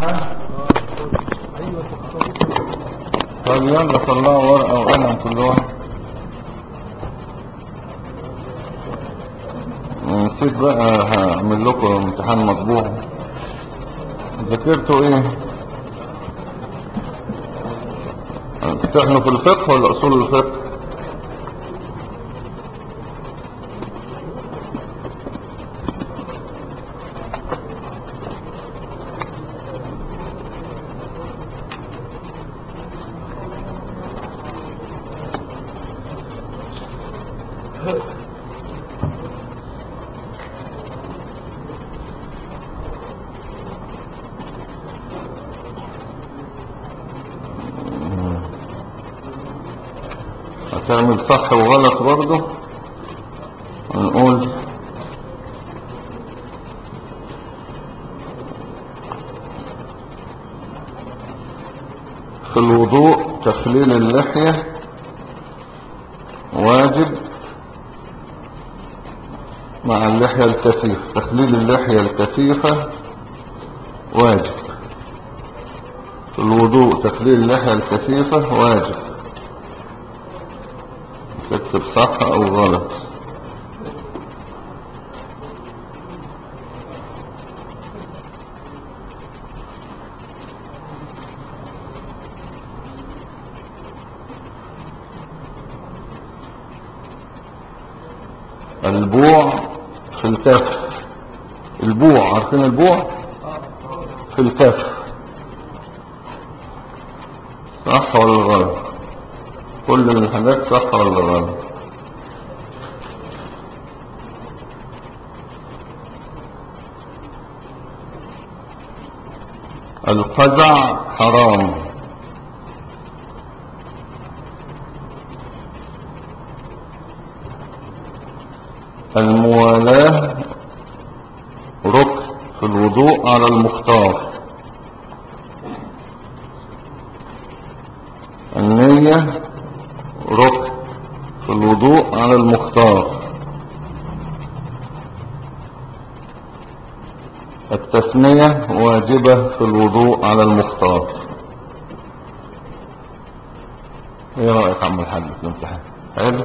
طب يلا طلعوا ورقة وقلم كل واحد. نسيت بقى هعمل لكم امتحان مطبوع. ذاكرتوا ايه؟ بتحنوا في الفقه ولا اصول الفقه؟ هتعمل صح وغلط برضه. هنقول في الوضوء تخليل اللحية واجب مع اللحية الكثيفة. تخليل اللحية الكثيفة واجب في الوضوء. تخليل اللحية الكثيفة واجب. تكتب صح او غلط. البوع في الكف. البوع، عارفين البوع؟ في الكف. صح ولا غلط؟ كل الحاجات صح ولا غلط؟ القزع حرام. الموالاة ركن في الوضوء على المختار. النية ركن في الوضوء على المختار. التسمية واجبة في الوضوء على المختار. ايه رأيك عم الحاج في الامتحان؟ حلو.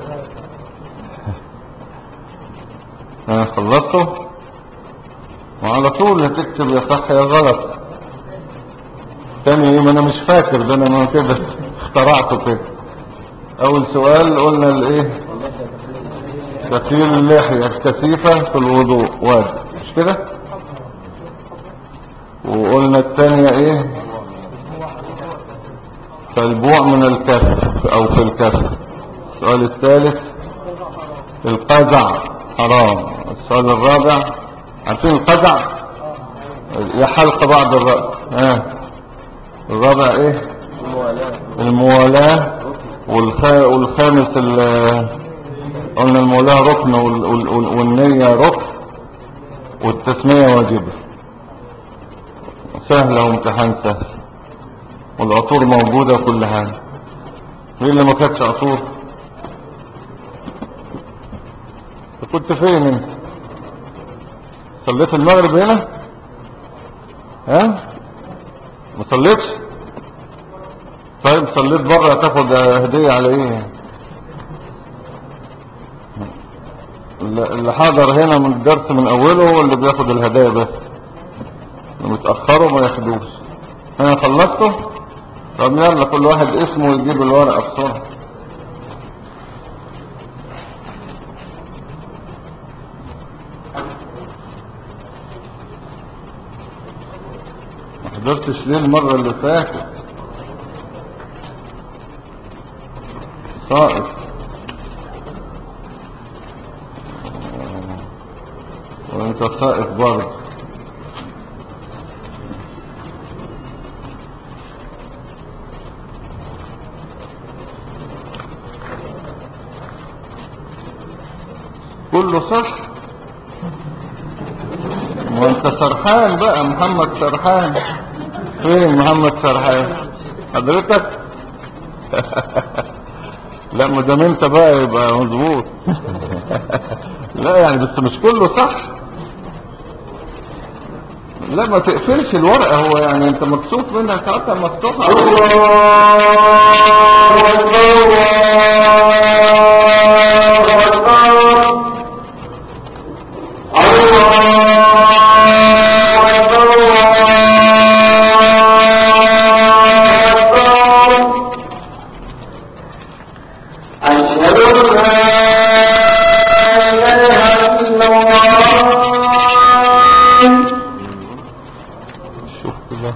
انا خلصته وعلى طول هتكتب يا صح يا غلط. تاني ايه؟ ما انا مش فاكر ده، انا ما كده اخترعته كده. اول سؤال قلنا الايه؟ تخليل اللحية الكثيفة في الوضوء واجب، مش كده؟ وقلنا الثانية ايه؟ فالبوع من الكف او في الكف. السؤال الثالث القزع حرام. السؤال الرابع عارفين القزع؟ يا حلق بعض الرأس. الرابع ايه؟ الموالاة. والخامس قلنا المولاة ركن والنية ركن والتسمية واجبة. سهلة وامتحان سهل والعطور موجودة كل حاجة. مين اللي ما كانتش عطور؟ كنت فين انت؟ صليت المغرب هنا؟ ما صليتش؟ طيب صليت بره هتاخد هدية على ايه؟ اللي حاضر هنا من الدرس من اوله هو اللي بياخد الهدايا بس، اللي متأخروا ما ياخدوش. انا خلصته. طب يلا كل واحد اسمه يجيب الورقة بسرعة. ما حضرتش ليه المرة اللي فاتت؟ صائف. وانت صائف برضه. كله صح. وانت سرحان بقى. محمد سرحان. فين محمد سرحان؟ حضرتك؟ لا ما دام انت بقى يبقى مظبوط. لا يعني بس مش كله صح. لا ما تقفلش الورقة، هو يعني انت مكسوف منها ساعتها مفتوحة. شوف كده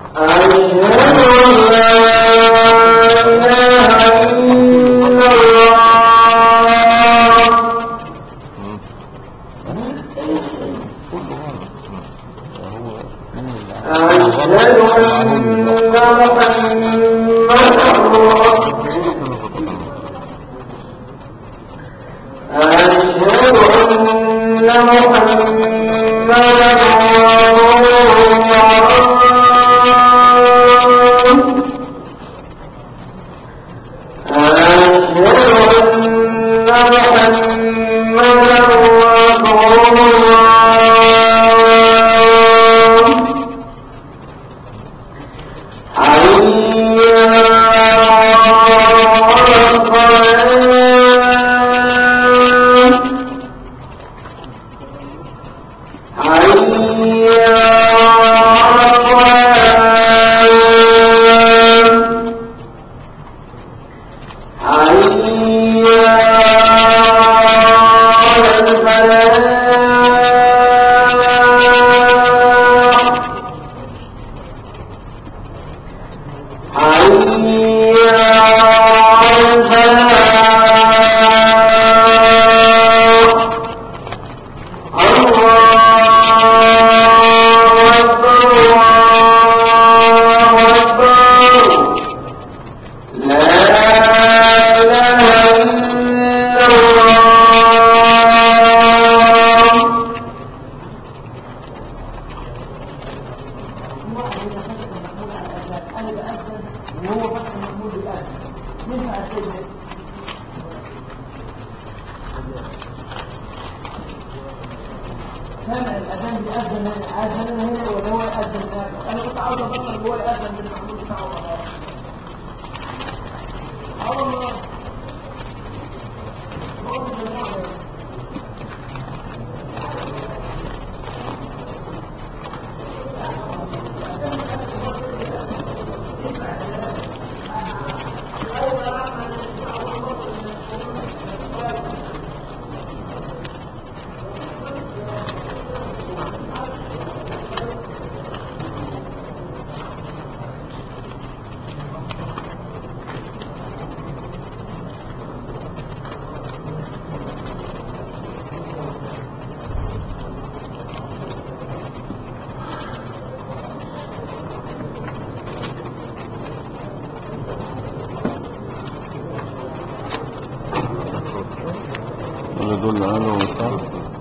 دول قالوا صح.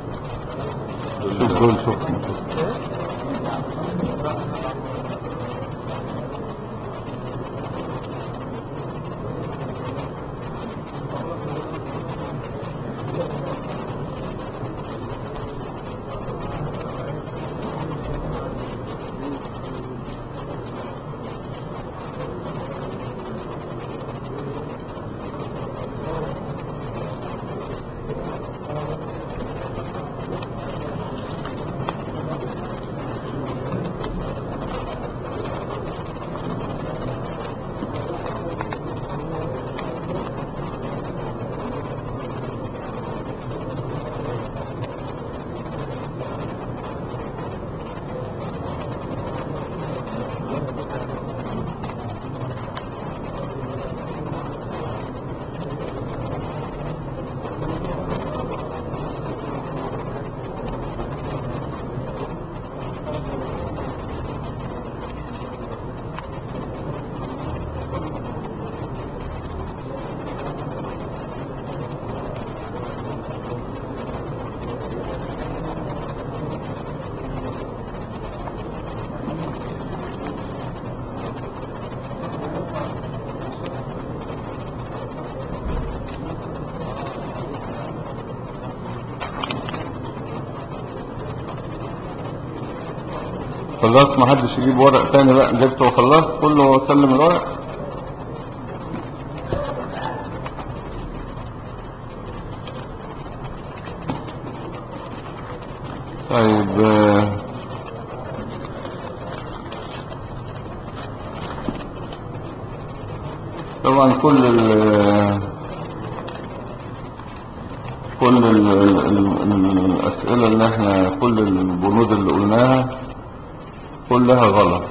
شوف دول شوف خلاص ما حدش يجيب ورق تاني بقى، جبته وخلاص كله وسلم الورق. طيب طبعا كل الأسئلة اللي احنا، كل البنود اللي قلناها كلها غلط.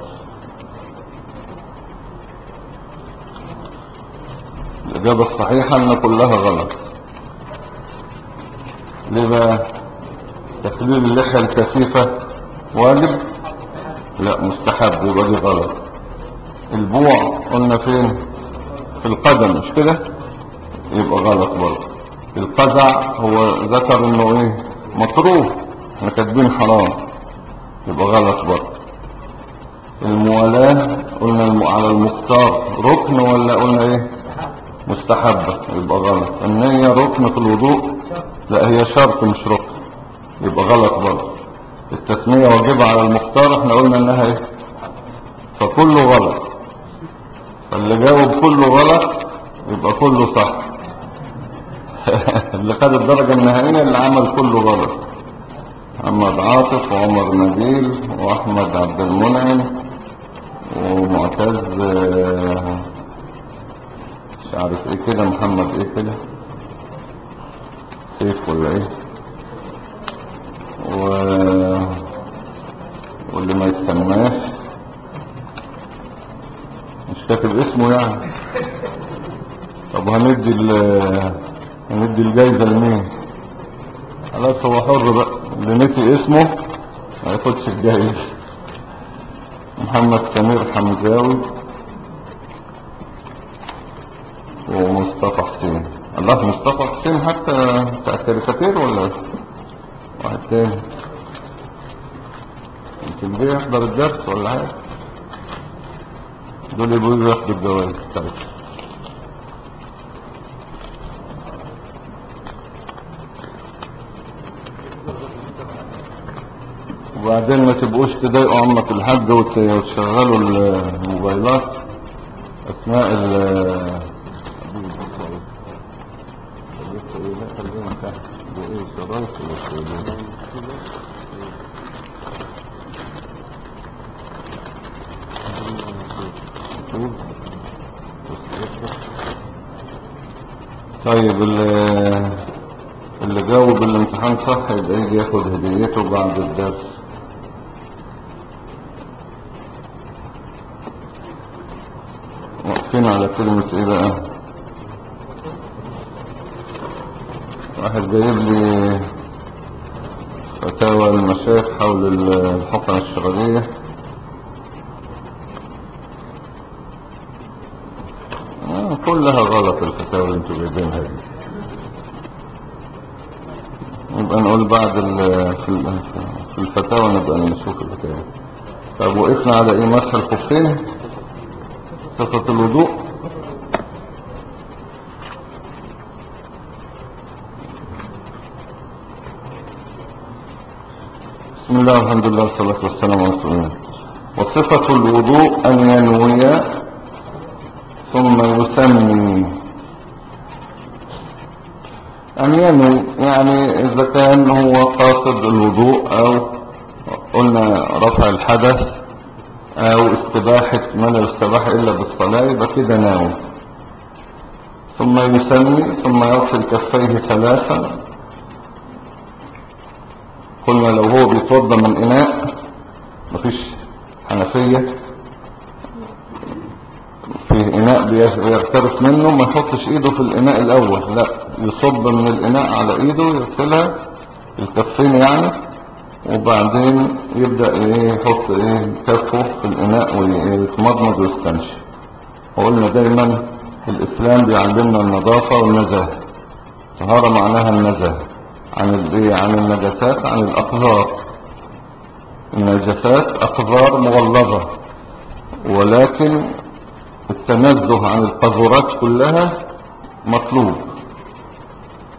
الإجابة الصحيحة ان كلها غلط. ليه بقى؟ تقليل اللحية الكثيفة واجب؟ لا مستحب، يبقى دي غلط. البوع قلنا فين؟ في القدم مش كده؟ يبقى غلط برضه. القزع هو ذكر انه ايه؟ مكروه، احنا كاتبين حرام، يبقى غلط برضه. الموالاة قلنا على المختار ركن ولا قلنا ايه؟ مستحبة، يبقى غلط. النية ركن في الوضوء؟ لا هي شرط مش ركن، يبقى غلط برضه. التسمية واجبة على المختار، احنا قلنا انها ايه؟ فكله غلط. فاللي جاوب كله غلط يبقى كله صح. اللي خد الدرجة النهائية اللي عمل كله غلط. محمد عاطف وعمر نبيل واحمد عبد المنعم ومعتز مش عارف ايه كده، محمد ايه كده، سيف ولا ايه، واللي ما يتسماش مش كاتب اسمه يعني. طب هندي الجايزة لمين؟ خلاص هو حر بقى، اللي نسي اسمه ما ياخدش الجايزة. محمد سمير حمزاوي ومصطفى حسين. الله، مصطفى حسين حتى بتاع الكاريكاتير ولا واحد تاني؟ يمكن جاي يحضر الدرس ولا حاجة. دول يبقوا ياخدوا الجوائز بتاعتهم. وبعدين ما تبقوش تضايقوا عمك الحاج وتشغلوا الموبايلات اثناء طيب اللي جاوب الامتحان صح يبقى يجي ياخد هديته بعد الدرس. واقفين على كلمة ايه بقى؟ واحد جايب لي فتاوى المشايخ حول الحقن الشرعية. كلها غلط الفتاوى اللي انتوا جايبينها دي. نبقى نقول بعد في الفتاوى نبقى نشوف الفتاوى. طب وقفنا على ايه؟ مسح الخفين، صفة الوضوء. بسم الله والحمد لله والصلاة والسلام على رسول الله. وصفة الوضوء أن ينوي ثم يسمي. أن ينوي يعني إذا كان هو قاصد الوضوء أو قلنا رفع الحدث أو استباحة ما لا يستباح إلا بالصلاة، يبقى كده ناوي. ثم يسمي، ثم يغسل كفيه ثلاثا. قلنا لو هو بيتوضى من إناء مفيش حنفية، في إناء بيغترف منه، ما يحطش إيده في الإناء الأول، لا يصب من الإناء على إيده يغسلها الكفين يعني، وبعدين يبدأ يحط كفه في الإناء ويتمضمض ويستنشق. وقلنا دايما الإسلام بيعلمنا النظافة والنزاهة. طهارة معناها النزاهة عن النجاسات، عن الأقذار. النجاسات أقذار مغلظة، ولكن التنزه عن القذورات كلها مطلوب.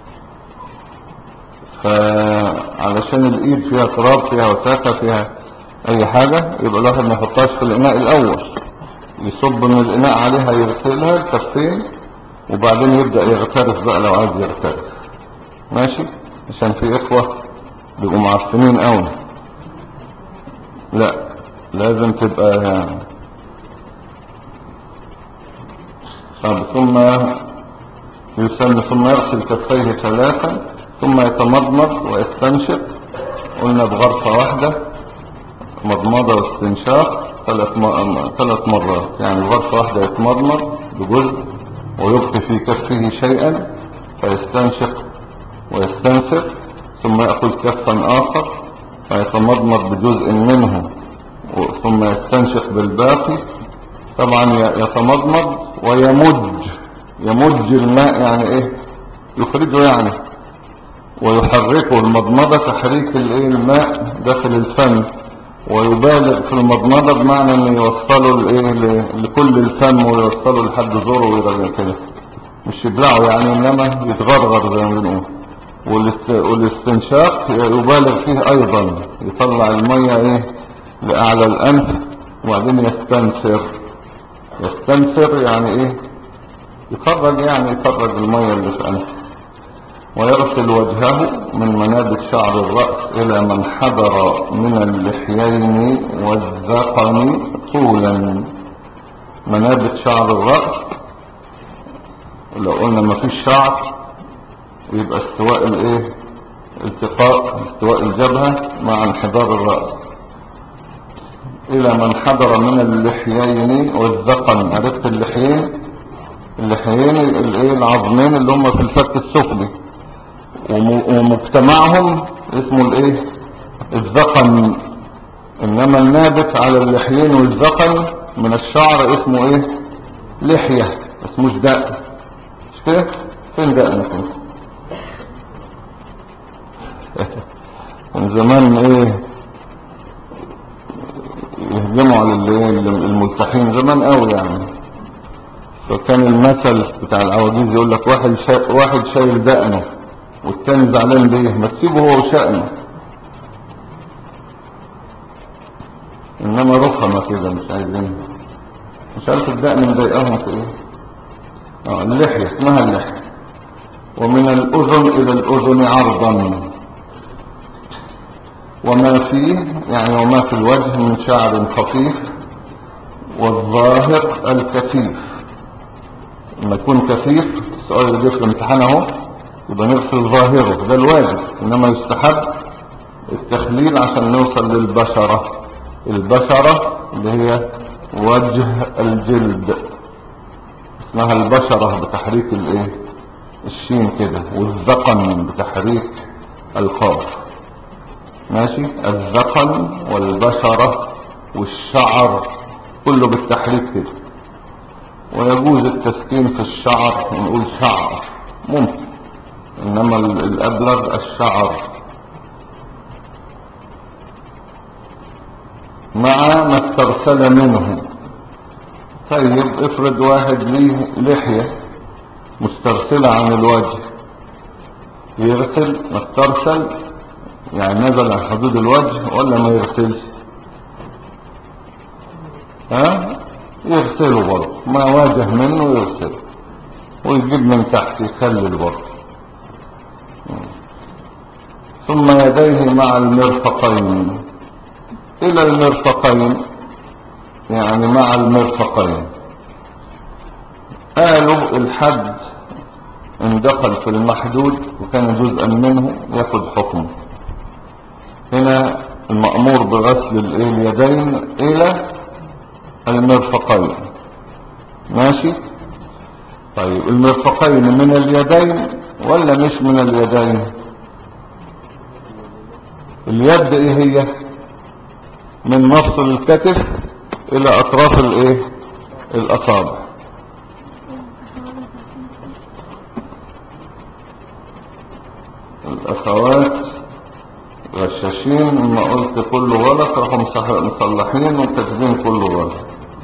فعلشان الإيد فيها تراب، فيها وساخة، فيها اي حاجة يبقى الواحد ما يحطهاش في الاناء الاول، يصب من الاناء عليها يغسلها الكفين وبعدين يبدأ يغترف بقى لو عايز يغترف. ماشي؟ عشان في اخوة بيبقوا معفنين قوي. لا لازم تبقى ثم يسن ثم يغسل كفيه 3 ثم يتمضمض ويستنشق. قلنا بغرفة واحدة مضمضة واستنشاق 3 مرات، يعني بغرفة واحدة يتمضمض بجزء ويبقي في كفه شيئا فيستنشق ويستنثر، ثم يأخذ كفا آخر فيتمضمض بجزء منه ثم يستنشق بالباقي. طبعا يتمضمض يمج الماء، يعني ايه؟ يخرجه يعني، ويحركه المضمضة تحريك الماء داخل الفم، ويبالغ في المضمضة بمعنى ان يوصله لكل الفم ويوصله لحد زوره ويرجع كده، مش يبلعه يعني، انما يتغرغر زي ما بنقول. والاستنشاق يبالغ فيه ايضا، يطلع المية لأعلى الأنف وبعدين يستنثر يعني يخرج، يعني يخرج المية اللي في أنفه. ويغسل وجهه من منابت شعر الرأس إلى من حضر من اللحيين والذقن طولا. منابت شعر الرأس لو قلنا ما فيش شعر يبقى استواء استواء الجبهة مع انحدار الرأس. إلى من حضر من اللحيين والذقن. عرفت اللحيين العظمين اللي هم في الفك السفلي، ومجتمعهم اسمه الذقن. انما النابت على اللحيين والذقن من الشعر اسمه لحية، اسمه دقن. مش كده؟ فين دقن كنت؟ من زمان يهجموا على الملتحين زمان قوي يعني. فكان المثل بتاع العواجيز يقول لك واحد شايل دقنه والتاني زعلان ليه، ما تسيبه هو وشأنه. انما رخمة كده مش عايزين، مش عارف الدقن مضايقاهم في اللحية اسمها اللحية. ومن الأذن إلى الأذن عرضا، وما فيه يعني وما في الوجه من شعر خفيف، والظاهر الكثيف. لما يكون كثيف، السؤال اللي جه في الامتحان اهو، يبقى نغسل ظاهره، ده الواجب. انما يستحب التخليل عشان نوصل للبشرة. البشرة اللي هي وجه الجلد اسمها البشرة بتحريك الشين كده، والذقن بتحريك القاف. ماشي؟ الذقن والبشرة والشعر كله بالتحريك كده. ويجوز التسكين في الشعر، نقول شعر ممكن، انما الابلغ الشعر. مع ما استرسل منه. طيب افرض واحد ليه لحية مسترسلة عن الوجه، يغسل ما استرسل يعني نزل عن حدود الوجه ولا ما يغسلش؟ يغسله برضه، ما واجه منه يغسله، ويجيب من تحت يخلل برضه. ثم يديه مع المرفقين الى المرفقين، يعني مع المرفقين. قالوا الحد ان دخل في المحدود وكان جزءا منه ياخد حكمه. هنا المأمور بغسل اليدين الى المرفقين. ماشي؟ طيب المرفقين من اليدين ولا مش من اليدين؟ اليد هي من مفصل الكتف الى اطراف الاصابع. الاخوات غشاشين، ما قلت كله غلط راحوا مصلحين وكاتبين كله غلط.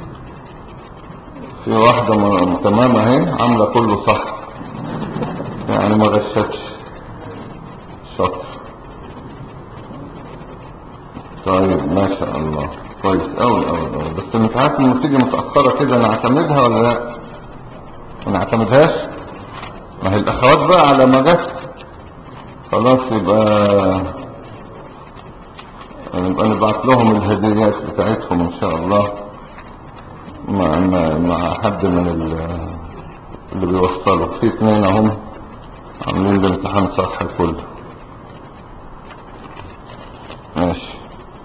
في واحدة تمامة اهي عاملة كله صح، يعني ما غشتش. شاطر. طيب ما شاء الله، كويس أوي أوي أوي. بس انت عارف لما تيجي متأخرة كده نعتمدها ولا لا؟ ما نعتمدهاش. ما هي الأخوات بقى على ما جت خلاص يبقى نبعت لهم الهديات بتاعتهم إن شاء الله مع حد من اللي بيوصلوا. في 2 اهم عاملين الامتحان صح كله. ماشي.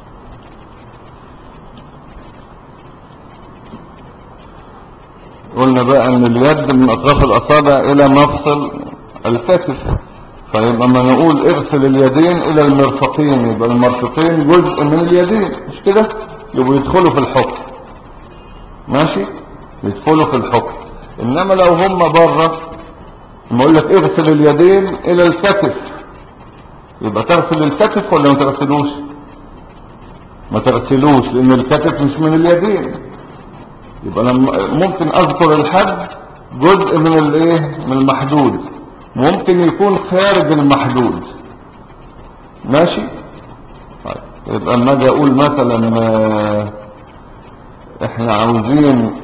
قلنا بقى ان اليد من اطراف الاصابع الى مفصل الكتف، فيبقى ما نقول اغسل اليدين الى المرفقين، يبقى المرفقين جزء من اليدين مش كده؟ يبقوا يدخلوا في الحكم. ماشي، يدخلوا في الحكم. انما لو هم بره نقول لك اغسل اليدين الى الكتف، يبقى تغسل الكتف ولا ما تغسلوش؟ ما تغسلوش لان الكتف مش من اليدين. يبقى انا ممكن اذكر الحد جزء من الايه، من المحدود، ممكن يكون خارج المحدود. ماشي. طيب يبقى اما اجي اقول مثلا احنا عاوزين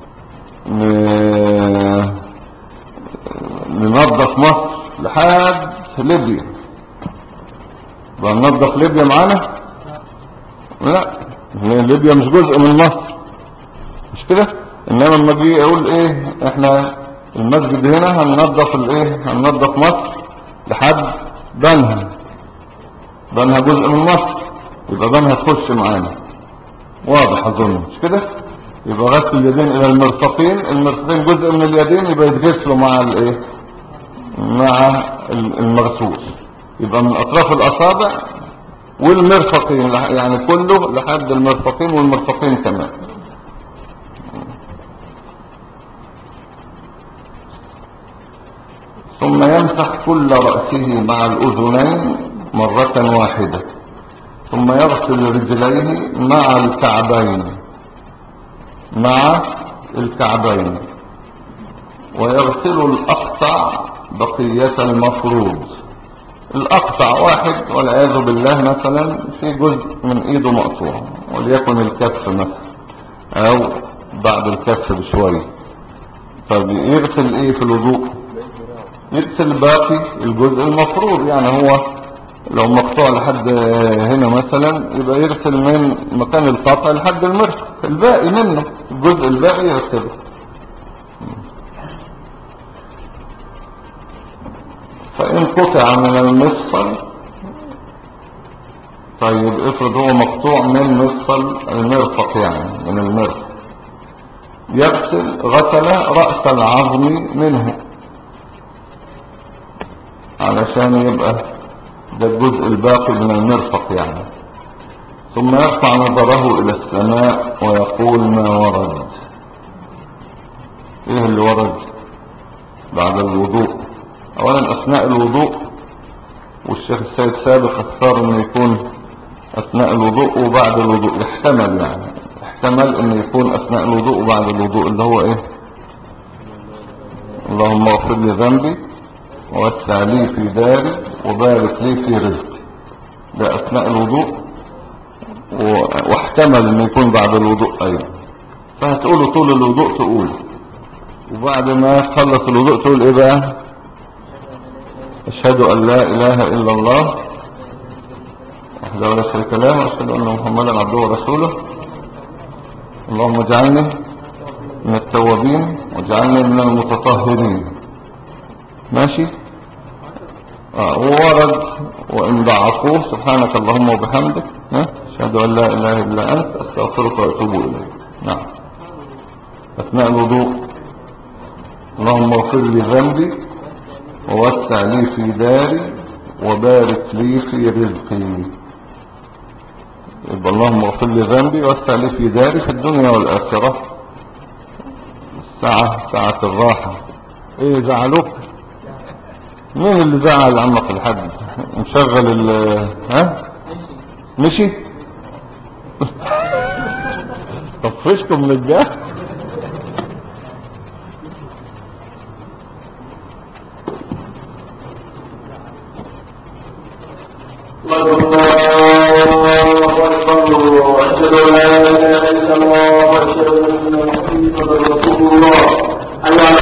ننظف مصر لحد ليبيا، يبقى ننظف ليبيا معانا؟ لا، ليبيا مش جزء من مصر مش كده. انما لما اجي اقول ايه، احنا المسجد هنا هننظف الايه، هننظف مصر لحد بنها، بنها جزء من مصر، يبقى بنها تخش معانا. واضح اظن مش كده؟ يبقى غسل اليدين الى المرفقين، المرفقين جزء من اليدين يبقى يتغسلوا مع الايه، مع المغسول. يبقى من اطراف الاصابع والمرفقين، يعني كله لحد المرفقين والمرفقين كمان. ثم يمسح كل رأسه مع الأذنين مرة واحدة، ثم يغسل رجليه مع الكعبين، مع الكعبين، ويغسل الأقطع بقية المفروض. الأقطع واحد والعياذ بالله مثلا في جزء من ايده مقطوع، وليكن الكف مثلا او بعد الكف بشوية، فبيغسل ايه في الوضوء؟ يغسل باقي الجزء المفروض. يعني هو لو مقطوع لحد هنا مثلا يبقى يغسل من مكان القطع لحد المرفق، الباقي منه الجزء الباقي يغسله. فإن قطع من المفصل، طيب افرض هو مقطوع من مفصل المرفق، يعني من المرفق، غسل رأس العظم منه علشان يبقى ده الجزء الباقي من المرفق يعني. ثم يرفع نظره الى السماء ويقول ما ورد. ايه اللي ورد بعد الوضوء؟ اولا اثناء الوضوء، والشيخ السيد سابق اختار انه يكون اثناء الوضوء وبعد الوضوء، يحتمل يعني احتمل انه يكون اثناء الوضوء وبعد الوضوء، اللي هو ايه، اللهم اغفر لي ذنبي ووسع لي في داري وبارك لي في رزقي، ده اثناء الوضوء، واحتمل انه يكون بعد الوضوء ايضا. فهتقوله طول الوضوء تقول، وبعد ما تخلص الوضوء تقول ايه بقى؟ اشهد ان لا اله الا الله وحده لا شريك له واشهد ان محمدا عبده ورسوله، اللهم اجعلني من التوابين واجعلني من المتطهرين. ماشي. وورد وان ضعفوه سبحانك اللهم وبحمدك اشهد ان لا اله الا انت استغفرك واتوب اليك. نعم. اثناء الوضوء اللهم اغفر لي ذنبي ووسع لي في داري وبارك لي في رزقي. يبقى اللهم اغفر لي ذنبي ووسع لي في داري في الدنيا والاخره، ساعة الراحة. ايه زعلوك؟ مين اللي زعل عمك الحاج؟ مشغل مشي؟ طفشكم من الجاه. الله أشهد أن لا إله إلا الله وأشهد أن محمدا رسول الله. حي على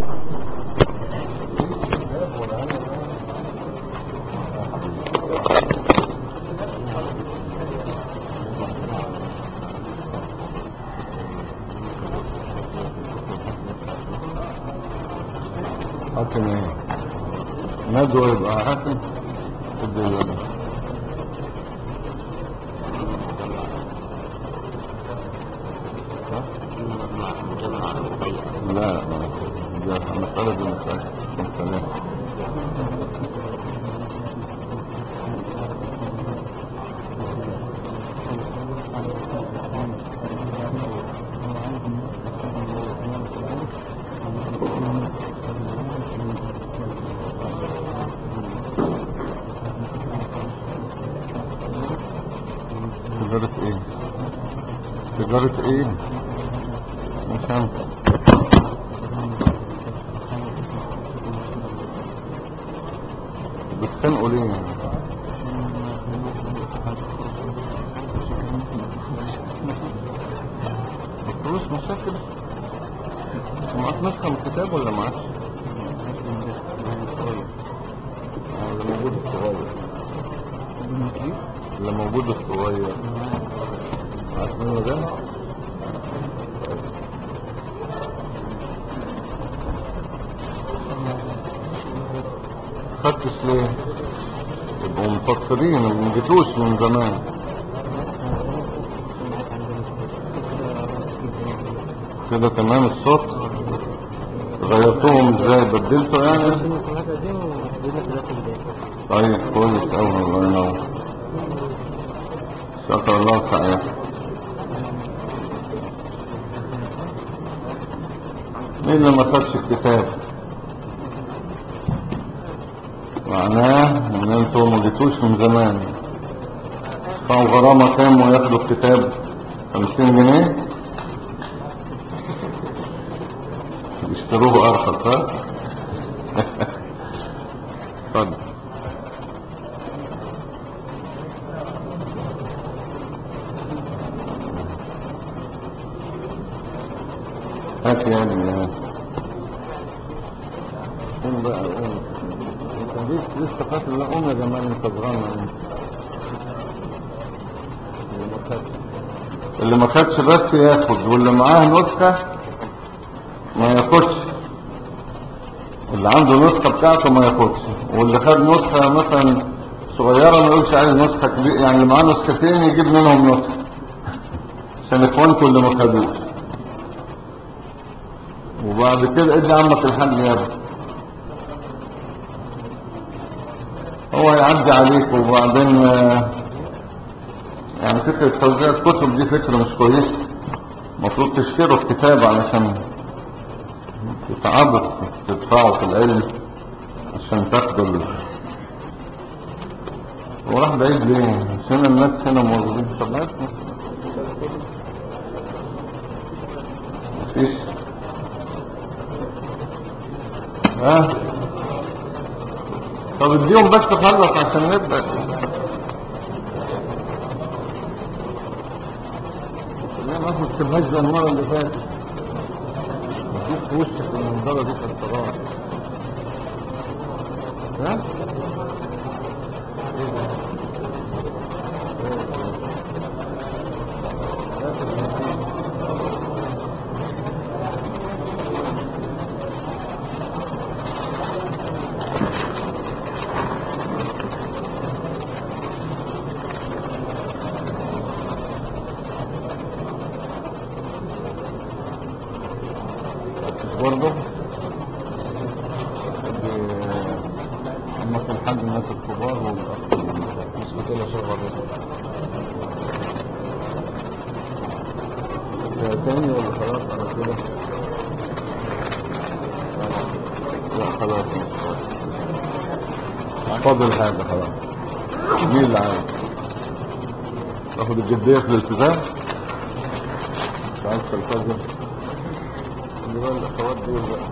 حاكم ايه؟ ندوة يبقى حاكم لا دي مسألة دي مسألة تجارة ايه؟ تجارة ايه؟ مش فاهم. بتخنقوا ليه يعني؟ الفلوس مشاكل؟ معاك نسخة من الكتاب ولا معاكش؟ اللي موجود الصغير اللي موجود الصغير عارف منه ده؟ خدتش ليه؟ يبقوا مفكرين ما جيتوش من زمان. كده تمام الصوت غيرتوهم ازاي؟ بدلتوا يعني؟ طيب كويس اوي الله ينور. شكر الله سعيد. مين اللي ما خدش الكتاب؟ معناه ان انتوا ما جيتوش من زمان. فهو غرامة كام وياخدوا الكتاب؟ 50 جنيه يشتروه ارخص. ها اتفضل. هات يعني قوم بقى قوم. انت لسه فاكر؟ لا قوم يا جمال انت صغير انت. اللي ما خدش بس ياخد، واللي معاه نسخة ما ياخدش. اللي عنده نسخة بتاعته ما ياخدش، واللي خد نسخة مثلا صغيرة ما يقولش عايز نسخة كبيرة. يعني اللي معاه نسختين يجيب منهم نسخة عشان اخوانكم اللي ما خدوش. وبعد كده ادي عمك الحاج يا ابني، هو يعدي عليك. وبعدين يعني فكرة توزيع الكتب دي فكرة مش كويسة. المفروض تشتروا الكتاب علشان تتعبوا تدفعوا في العلم عشان تاخدوا وراح بعيد ليه؟ عشان الناس هنا موجودين. طب ما مفيش. ها طب اديهم بس خلص عشان نبدأ. لا ما تكتبهاش زي المرة اللي فاتت. اديك في وشك المنظرة دي في الصغار. ها ايه ده؟ برضه اما في الحج الناس الكبار والاخ مش كده شغل تاني ولا خلاص على كده؟ لا خلاص فاضل حاجة خلاص. مين اللي عايز تاخد الجدية في الالتزام؟ مش عايز تلتزم اللي بقى الاخوات دول بقى.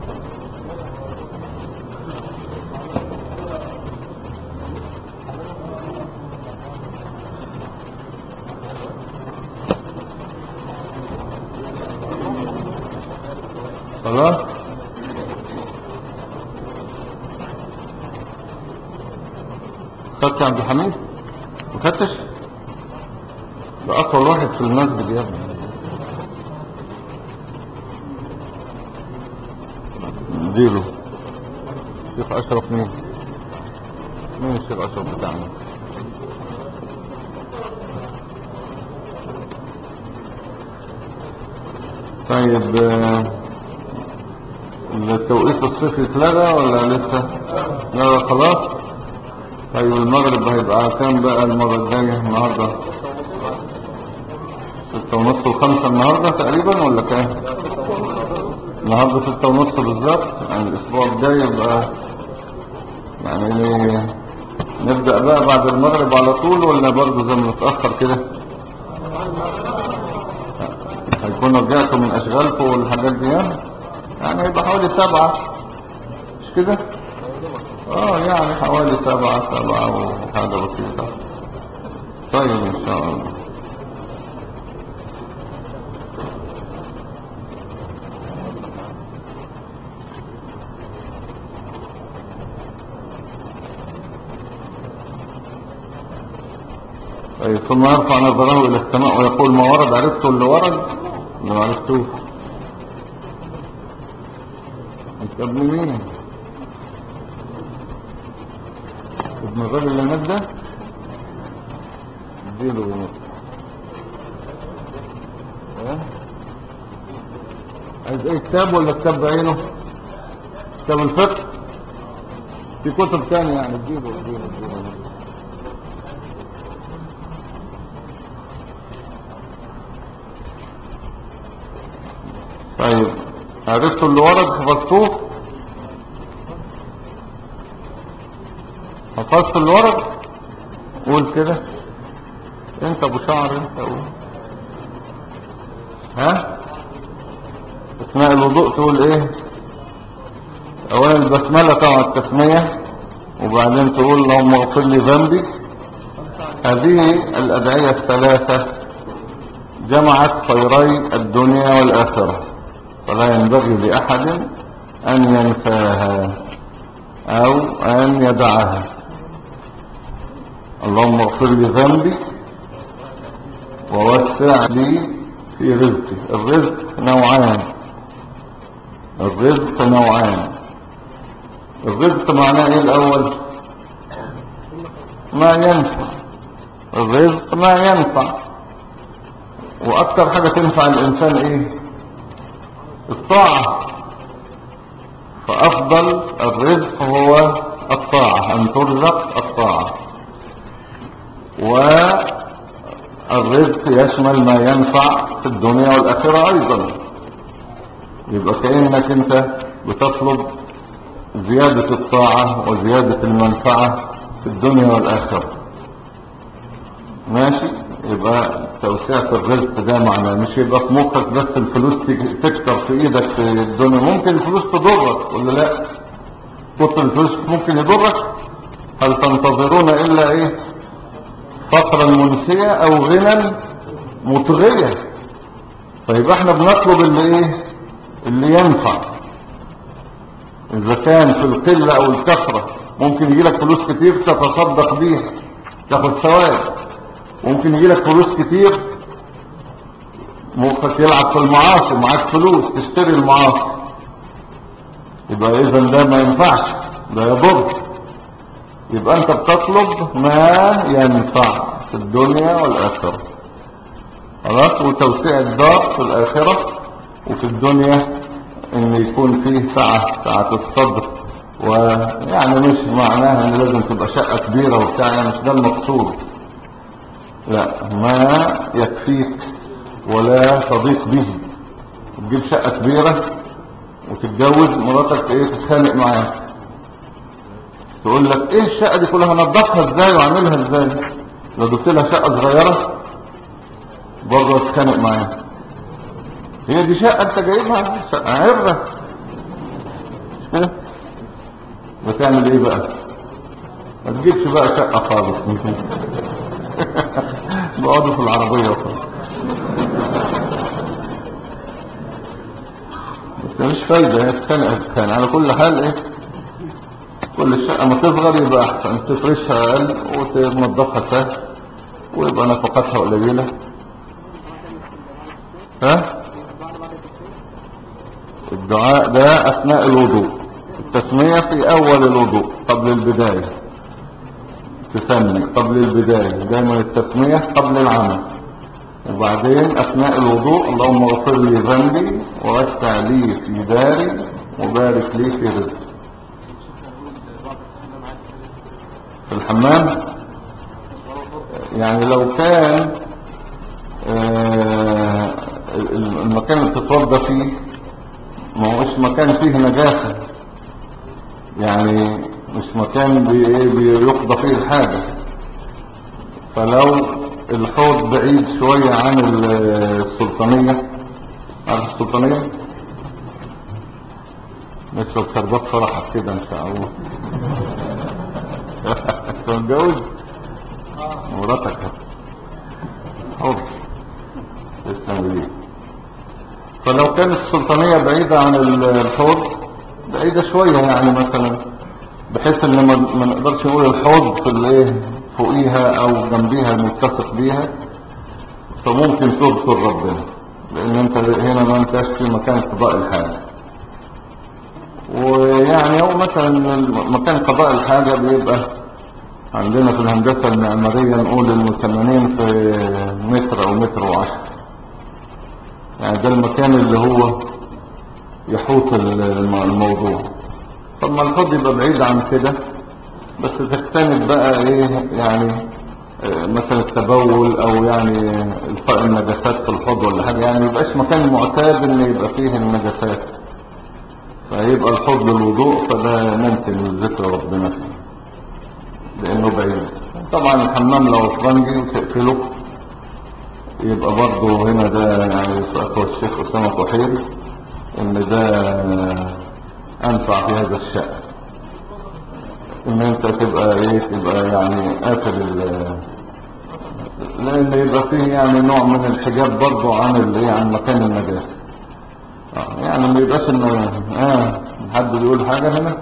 خلاص. خدت عبد الحميد ما خدتش؟ ده اطول واحد في المسجد يا ابني. اديله. الشيخ اشرف مين الشيخ اشرف بتاعنا؟ طيب التوقيت الصيفي اتلغى ولا لسه؟ لا خلاص. طيب المغرب هيبقى كام بقى المرة الجاية؟ النهاردة 6:30 و5 النهاردة تقريبا ولا كام؟ النهاردة 6:30 بالظبط. يعني الاسبوع الجاي يبقى يعني نبدأ بقى بعد المغرب على طول ولا برضه زي ما نتأخر كده؟ هيكونوا رجعتوا من اشغالكم والحاجات دي يعني يبقى حوالي 7 مش كده؟ يعني حوالي 7 وحاجة بسيطة. طيب ان شاء الله. طيب ثم يرفع نظره الى السماء ويقول ما ورد. عرفتوا اللي ورد ولا ما عرفتوش؟ انت ابن مين؟ ابن الراجل اللي هناك ده؟ اديله. عايز ايه كتاب ولا كتاب بعينه؟ كتاب الفقه في كتب تانية يعني. اديله. طيب عرفتوا اللي ورد؟ حفظتوه؟ حفظت اللي ورد؟ قول كده انت ابو شعر انت قول. اثناء الوضوء تقول ايه؟ اولا البسملة طبعا التسمية، وبعدين تقول اللهم اغفر لي ذنبي. هذه الادعية الثلاثة جمعت خيري الدنيا والاخرة، فلا ينبغي لاحد ان ينساها او ان يدعها. اللهم اغفر لي ذنبي ووسع لي في رزقي. الرزق نوعان. الرزق معناه ايه الاول؟ ما ينفع. الرزق ما ينفع، واكتر حاجة تنفع الانسان ايه؟ الطاعة. فافضل الرزق هو الطاعة، ان ترزق الطاعة. والرزق يشمل ما ينفع في الدنيا والاخرة ايضا. يبقى كأنك انت بتطلب زيادة الطاعة وزيادة المنفعة في الدنيا والآخرة. ماشي. يبقى توسعة الرزق ده معناه مش يبقى في مخك بس الفلوس تكتر في ايدك في الدنيا. ممكن الفلوس تضرك ولا لا؟ كتر الفلوس ممكن يضرك. هل تنتظرون الا ايه؟ فقرا منسية او غنى مطغية. فيبقى احنا بنطلب اللي ينفع. اذا كان في القلة او الكثرة ممكن يجيلك فلوس كتير تتصدق بيها تاخد ثواب، ممكن يجيلك فلوس كتير مخك يلعب في المعاصي، معاك فلوس تشتري المعاصي. يبقى اذا ده ما ينفعش، ده يضر. يبقى انت بتطلب ما ينفع في الدنيا والاخرة. خلاص. وتوسيع الدار في الاخرة وفي الدنيا ان يكون فيه سعة الصدر. ويعني مش معناها ان لازم تبقى شقة كبيرة وبتاع، يعني مش ده المقصود. لا، ما يكفيك ولا تضيق به. تجيب شقة كبيرة وتتجوز مراتك تتخانق معاك، تقول لك ايه الشقة دي كلها هنضفها ازاي واعملها ازاي؟ لو جبت لها شقة صغيرة برضه هتتخانق معاك. هي دي شقة انت جايبها شقة عرة كده. بتعمل ايه بقى؟ ما تجيبش بقى شقة خالص. بقعدوا في العربية وخلاص. مش فايدة، هي تتخانق على كل حال. ايه كل الشقة ما تصغر يبقى احسن، تفرشها اقل وتنضفها سهل ويبقى نفقاتها قليلة. ها الدعاء ده اثناء الوضوء، التسمية في اول الوضوء قبل البداية، تسمي قبل البداية، دايما التسمية قبل العمل، وبعدين اثناء الوضوء اللهم اغفر لي ذنبي ووسع لي في داري وبارك لي في رزقي. في الحمام يعني لو كان المكان اللي تتوضى فيه ما هوش مكان فيه نجاسة، يعني مش مكان بيقضى فيه الحاجة، فلو الحوض بعيد شوية عن السلطانية، عارف السلطانية؟ نشرب شربات فرحك كده ان شاء الله. انت متجوز؟ مراتك حب تسلم ليه. فلو كانت السلطانية بعيدة عن الحوض، بعيدة شوية يعني مثلا بحيث ان ما نقدرش نقول الحوض في الايه فوقيها او جنبيها المتسق بيها، فممكن تذكر ربنا، لان انت هنا ما انتش في مكان قضاء الحاجة. ويعني هو مثلا مكان قضاء الحاجة بيبقى عندنا في الهندسة المعمارية نقول المثمنين في متر او متر وعشر، يعني ده المكان اللي هو يحوط الموضوع. طب ما الحوض يبقى بعيد عن كده، بس تجتنب بقى ايه يعني مثلا التبول او يعني القاء النجاسات في الحوض ولا حاجة، يعني ميبقاش مكان معتاد ان يبقى فيه النجاسات، فيبقى الحوض للوضوء، فده ممكن ذكر ربنا فيه لانه بعيد. طبعا الحمام لو فرنجي وتقفله يبقى برضه هنا ده يعني فتوى الشيخ أسامة طحيري ان ده انفع في هذا الشأن، ان انت تبقى ايه تبقى يعني قافل لان يبقى فيه يعني نوع من الحجاب برضه عن الايه عن مكان النجاسة. يعني ما يبقاش ان حد بيقول حاجة هنا،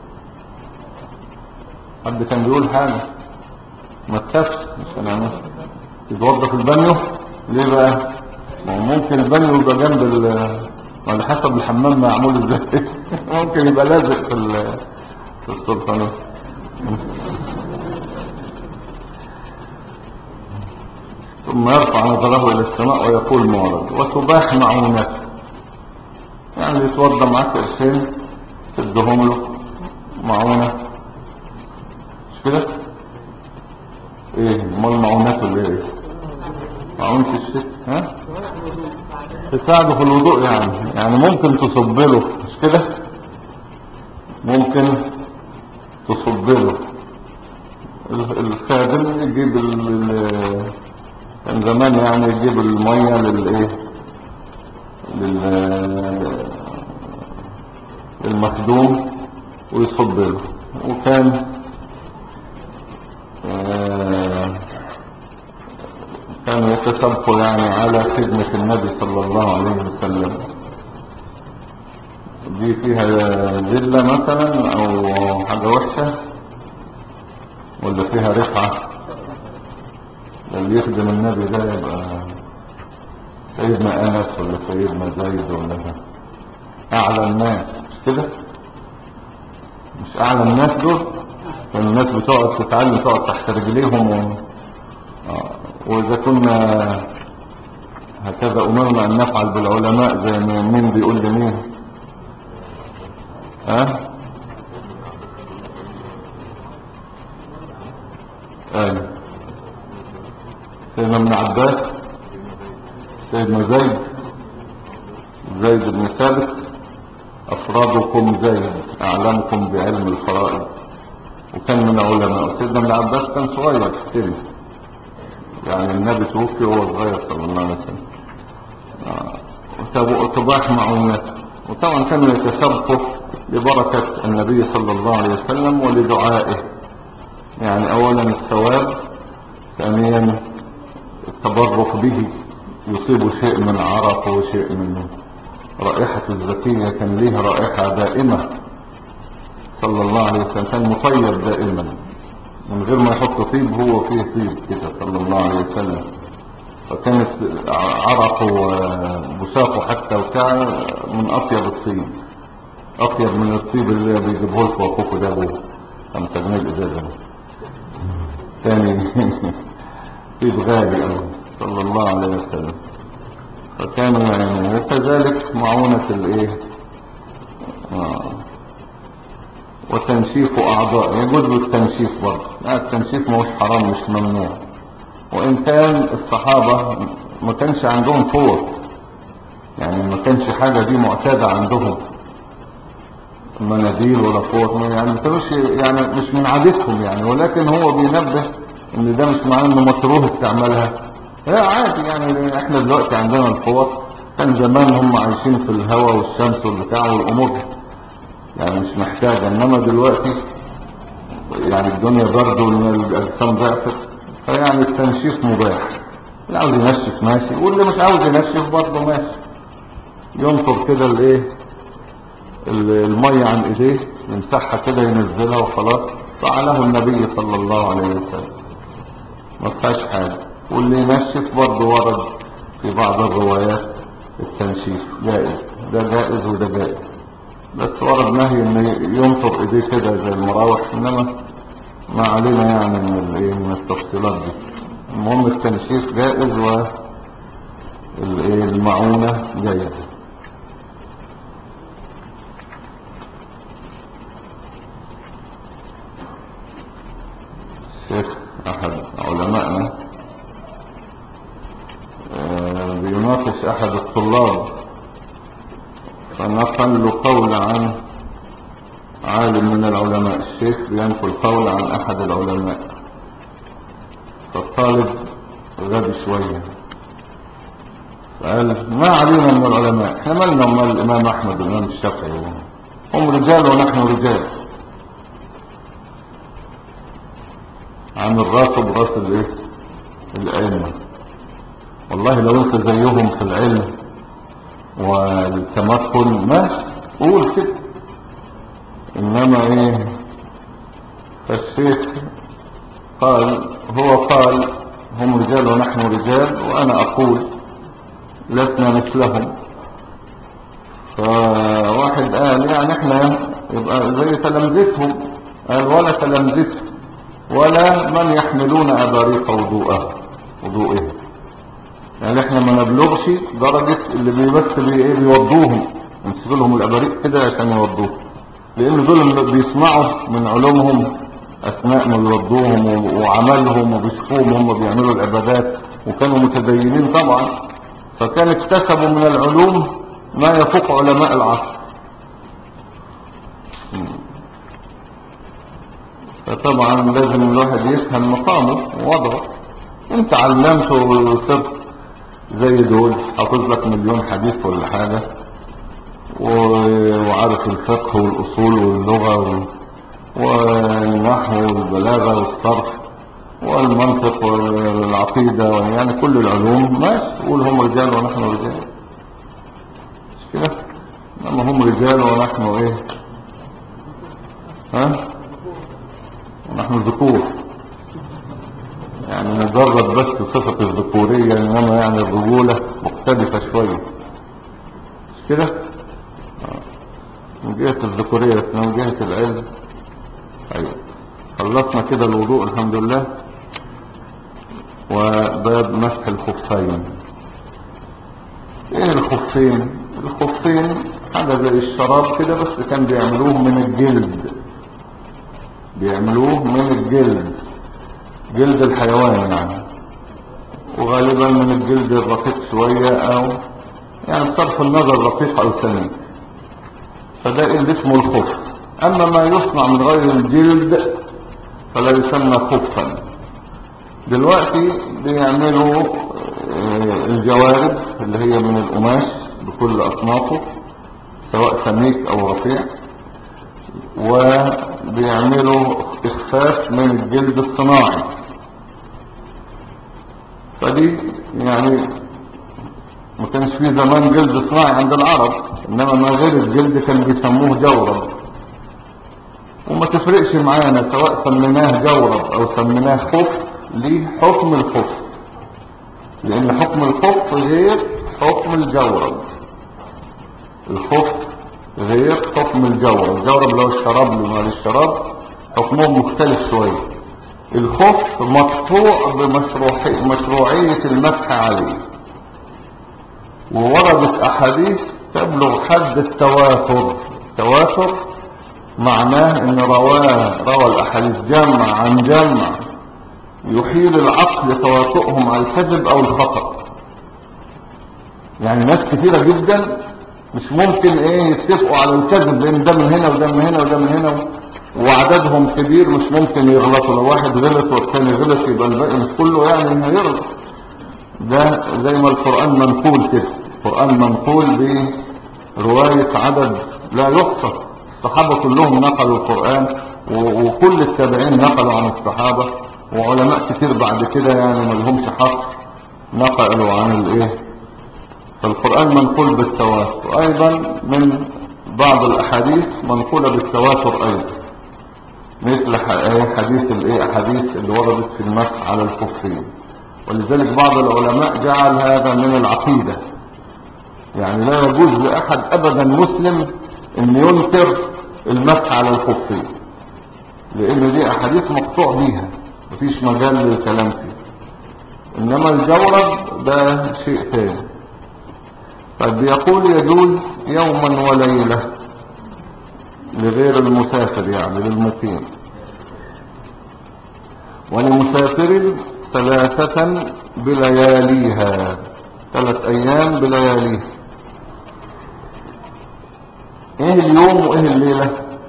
حد كان بيقول حاجة ما تخافش مش هنعمل يتوضى في البانيو ليه بقى؟ ما هو ممكن البانيو يبقى جنب على حسب الحمام معمول ازاي. ممكن يبقى لازق في السلطانية. ثم يرفع نظره الى السماء ويقول معرض وتباح معونته، يعني يتوضى معاك قرشين تدهم له معونة، مش كده؟ ايه امال معوناته اللي ايه؟ معونة الشيء تساعده في الوضوء، يعني ممكن تصب له، مش كده؟ ممكن تصب له. الخادم يجيب كان زمان يعني يجيب المية للمخدوم ويصب له، وكان كانوا يتسابقوا يعني على خدمة النبي صلى الله عليه وسلم. دي فيها ذلة مثلا او حاجة وحشة ولا فيها رفعة؟ اللي يخدم النبي ده يبقى سيدنا انس ولا سيدنا زيد ولا اعلى الناس، مش كده؟ مش اعلى الناس دول كان الناس بتقعد تتعلم تقعد تحت رجليهم واذا كنا هكذا امرنا ان نفعل بالعلماء زي مين بيقول لمين؟ سيدنا ابن عباس، سيدنا زيد بن ثابت، افرادكم زيد اعلمكم بعلم الفرائض، وكان من علماء. سيدنا ابن عباس كان صغير في السن، يعني النبي توفي وهو صغير صلى الله عليه وسلم. وتباح معونته، وطبعا كانوا يتسابقوا لبركة النبي صلى الله عليه وسلم ولدعائه، يعني اولا الثواب، ثانيا التبرك به، يصيب شيء من عرق وشيء من رائحة الزكية كان ليها رائحة دائمة صلى الله عليه وسلم، كان مطيب دائما من غير ما يحط طيب، هو فيه طيب كده صلى الله عليه وسلم. فكانت عرقه وبساقه حتى وكان من أطيب الطيب، أطيب من الطيب اللي بيجيبه لكم أخوكوا ده أبوه 5 جنيه الإزازة تاني طيب غالي أوي صلى الله عليه وسلم. فكانوا يعني، وكذلك معونة الإيه وتنشيف أعضاء، يجوز التنشيف برضه، لا التنشيف مش حرام مش ممنوع. وإن كان الصحابة ما كانش عندهم قوة، يعني ما كانش حاجة دي معتادة عندهم، مناديل ولا قوة، يعني ما كانوش يعني مش من عادتهم يعني، ولكن هو بينبه ان ده مش معناه انه مكروه استعمالها، هي عادي يعني. احنا دلوقتي عندنا القوة، كان زمان هم عايشين في الهواء والشمس والبتاع والامور يعني مش محتاجة، انما دلوقتي يعني الدنيا برد والاجسام ضعفت، فيعني التنشيف مباح، اللي عاوز ينشف ماشي، واللي مش عاوز ينشف برضه ماشي، ينطر كده الايه المية عن ايديه يمسحها كده ينزلها وخلاص، فعله النبي صلى الله عليه وسلم ما فيهاش حاجة. واللي ينشف برضه ورد في بعض الروايات التنشيف جائز، ده جائز وده جائز، بس ورد نهي ان ينطر ايديه كده زي المراوح، انما ما علينا يعني من التفصيلات دي. المهم التنشيف جائز والمعونة جائزة. الشيخ احد علمائنا بيناقش احد الطلاب، فنقل له قول عن عالم من العلماء، الشيخ بينقل قول عن احد العلماء، فالطالب غبي شوية قال ما علينا من العلماء، احنا مالنا ومال الامام احمد والامام الشافعي، هم رجال ونحن رجال، عن الراس براس الايه الائمه. والله لو انت زيهم في العلم والتمكن ماشي قول كده، انما ايه. فالشيخ قال هم رجال ونحن رجال، وانا اقول لسنا مثلهم. فواحد قال يعني احنا يبقى زي تلامذتهم، قال ولا تلامذتهم ولا من يحملون اباريق وضوئهم، يعني احنا ما نبلغش درجة اللي بس بيوضوهم، يمسكوا لهم الاباريق كده عشان يوضوهم، لان دول بيسمعوا من علومهم اثناء ما بيوضوهم وعملهم وبيشوفوهم هم بيعملوا العبادات، وكانوا متدينين طبعا، فكان اكتسبوا من العلوم ما يفوق علماء العصر. فطبعا لازم الواحد يفهم مقامه ووضعه. انت علمت وصرت زي دول حافظ لك 1,000,000 حديث ولا حاجة، وعارف الفقه والاصول واللغة والنحو والبلاغة والصرف والمنطق والعقيدة، يعني كل العلوم ماشي، قول هم رجال ونحن رجال، مش كده؟ انما هم رجال ونحن ايه ونحن ذكور، يعني مجرد بس صفة الذكورية، انما يعني الرجولة مختلفة شوية، مش كده؟ من جهة الذكورية، من جهة العلم. ايوه خلصنا كده الوضوء الحمد لله. وباب مسح الخفين. ايه الخفين؟ الخفين حاجة زي الشراب كده، بس كان بيعملوه من الجلد، جلد الحيوان يعني، وغالبا من الجلد الرقيق شوية، او يعني بصرف النظر رقيق او سمين، فده اللي اسمه الخف. اما ما يصنع من غير الجلد فلا يسمى خفا. دلوقتي بيعملوا الجوارب اللي هي من القماش بكل اصنافه سواء سميك او رفيع، وبيعملوا اخفاف من الجلد الصناعي، فدي يعني ما كانش فيه زمان جلد صناعي عند العرب، انما ما غير الجلد كان بيسموه جورب. وما تفرقش معانا سواء سميناه جورب او سميناه خف، ليه حكم الخف، لان حكم الخف غير حكم الجورب. الخف غير حكم الجورب. الجورب لو الشراب لما للشراب حكمه مختلف شوية. الخف مقطوع بمشروعية المسح عليه، ووردت احاديث تبلغ حد التواتر. التواتر معناه ان روى الاحاديث جمع عن جمع يحيل العقل تواطؤهم على الكذب او الخطأ. يعني ناس كثيرة جدا مش ممكن يتفقوا على الكذب، لان ده من هنا وده من هنا وده من هنا، وعددهم كبير مش ممكن يغلطوا. لو واحد غلط والثاني غلط يبقى الباقي مش كله يعني هيغلط. ده زي ما القرآن منقول كده، القرآن منقول برواية عدد لا يحصى. الصحابة كلهم نقلوا القرآن، وكل التابعين نقلوا عن الصحابة، وعلماء كتير بعد كده يعني ما لهمش حق نقلوا عن فالقرآن منقول بالتواتر. ايضا من بعض الاحاديث منقولة بالتواتر ايضا، مثل حديث احاديث اللي وردت في المسح على الخفين. ولذلك بعض العلماء جعل هذا من العقيدة، يعني لا يجوز لأحد أبدا مسلم أن ينكر المسح على الخفين، لأن دي أحاديث مقطوع بيها مفيش مجال للكلام فيه. إنما الجورب ده شيء ثاني. طيب يقول يجوز يوما وليلة لغير المسافر، يعني للمقيم، ولمسافر 3 بلياليها، 3 أيام بلياليها. ايه اليوم وايه الليلة؟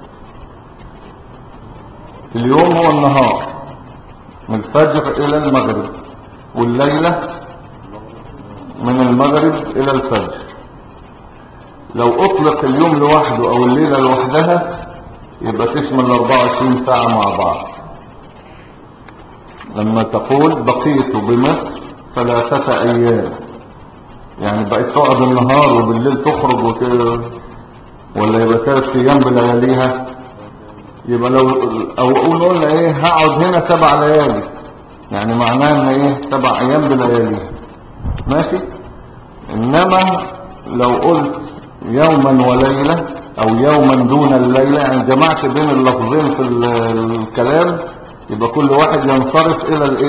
اليوم هو النهار من الفجر الى المغرب، والليلة من المغرب الى الفجر. لو اطلق اليوم لوحده او الليلة لوحدها يبقى تشمل 24 ساعة مع بعض. لما تقول بقيت بمصر 3 أيام، يعني بقيت تقعد النهار وبالليل تخرج وكده، ولا يبقى 3 أيام بلياليها؟ يبقى لو او قلنا هقعد هنا 7 ليالي، يعني معناه ان 7 أيام بلياليها، ماشي. انما لو قلت يوما وليلة او يوما دون الليلة، يعني جمعت بين اللفظين في الكلام، يبقى كل واحد ينصرف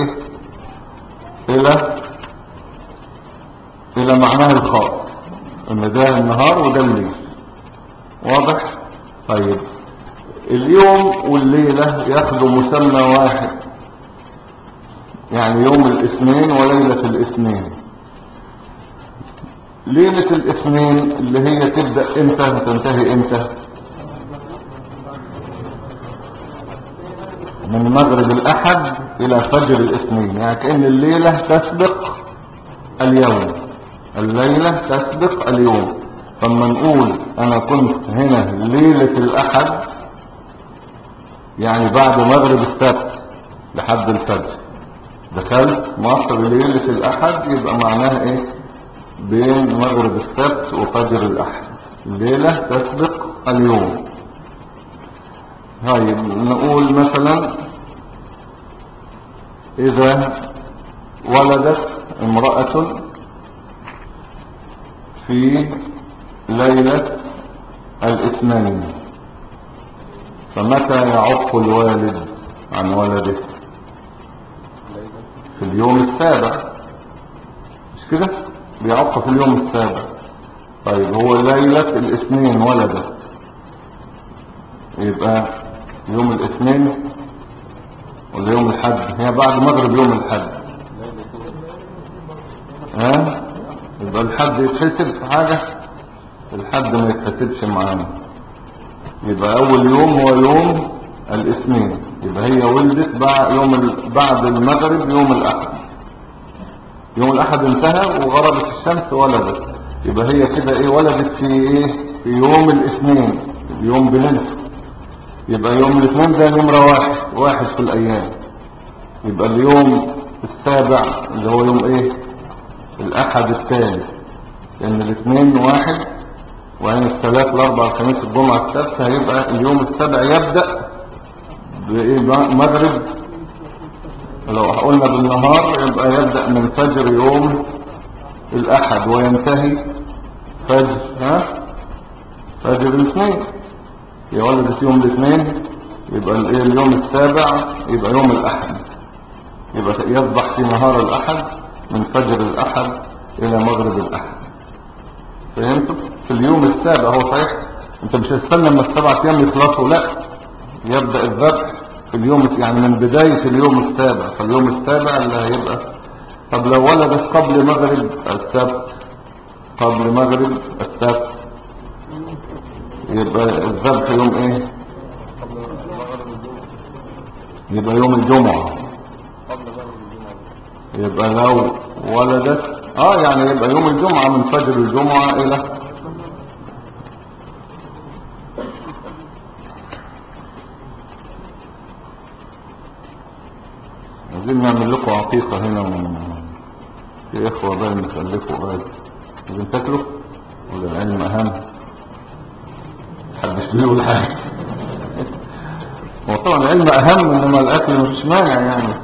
الى معناه الخاص، ان ده النهار وده الليل. واضح؟ طيب اليوم والليلة ياخدوا مسمى واحد، يعني يوم الاثنين وليلة الاثنين. ليلة الاثنين اللي هي تبدأ امتى وتنتهي امتى؟ من مغرب الاحد الى فجر الاثنين، يعني كأن الليلة تسبق اليوم، الليلة تسبق اليوم. فلما نقول انا كنت هنا ليلة الاحد، يعني بعد مغرب السبت لحد الفجر دخلت مصر ليلة الاحد، يبقى معناها بين مغرب السبت وفجر الاحد، الليلة تسبق اليوم. طيب نقول مثلا اذا ولدت امرأة في ليلة الاثنين، فمتى يعق الوالد عن ولده؟ في اليوم السابع، مش كده؟ بيعق في اليوم السابع. طيب هو ليلة الاثنين ولدت، يبقى يوم الاثنين ولا يوم الحد؟ هي بعد مغرب يوم الحد، يبقى الحد يتحسب في حاجة؟ الحد ما يتحسبش معانا. يبقى اول يوم هو يوم الاثنين، يبقى هي ولدت بعد المغرب يوم الاحد. يوم الاحد انتهى وغربت الشمس ولدت، يبقى هي كده ولدت في يوم الاثنين، اليوم بليلته. يبقى يوم الاثنين ده نمرة واحد في الايام. يبقى اليوم السابع اللي هو يوم الاحد الثالث، لان الاثنين واحد، وعين الثلاث الاربع الخميس الجمعة السبت، هيبقى اليوم السابع يبدأ بايه؟ مغرب. لو قلنا بالنهار يبقى يبدأ من فجر يوم الاحد وينتهي فجر فجر الاثنين. هي ولدت يوم الاثنين، يبقى اليوم السابع يبقى يوم الاحد، يبقى يصبح في نهار الاحد من فجر الاحد الى مغرب الاحد. فهمتوا؟ في اليوم السابع. هو صحيح انت مش هتستنى لما ال7 ايام يخلصوا، لا، يبدأ الذبح في اليوم، يعني من بداية اليوم السابع. فاليوم السابع اللي هيبقى، طب لو ولدت قبل مغرب السبت، قبل مغرب السبت، يبقى الذبح يوم ايه؟ يبقى يوم الجمعة. يبقى لو ولدت يعني يبقى يوم الجمعة من فجر الجمعة الى عايزين نعمل لكم عقيقة هنا في اخوة بقى نخلفوا قاعد. عايزين تاكلوا ولا العلم اهم؟ محدش بيقول حاجة. هو طبعا العلم اهم، انما الاكل مفيش مانع يعني.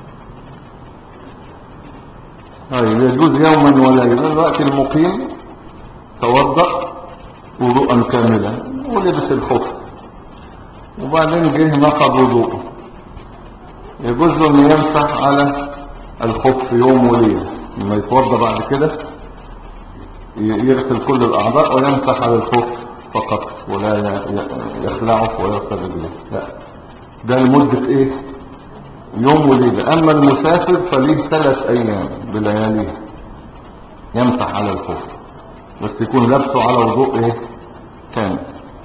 يجوز يوما وليلة. الوقت المقيم توضأ وضوءا كاملا ولبس الخف، وبعدين جه نقض وضوءه، يجوز له انه يمسح على الخف يوم وليلة. لما يتوضأ بعد كده يغسل كل الاعضاء ويمسح على الخف فقط، ولا يخلعه ويغسل رجله، لا، ده لمدة ايه؟ يوم وليلة. اما المسافر فليه 3 ايام بلياليه يمسح على الخف، بس يكون لابسه على وضوء ايه؟ كامل.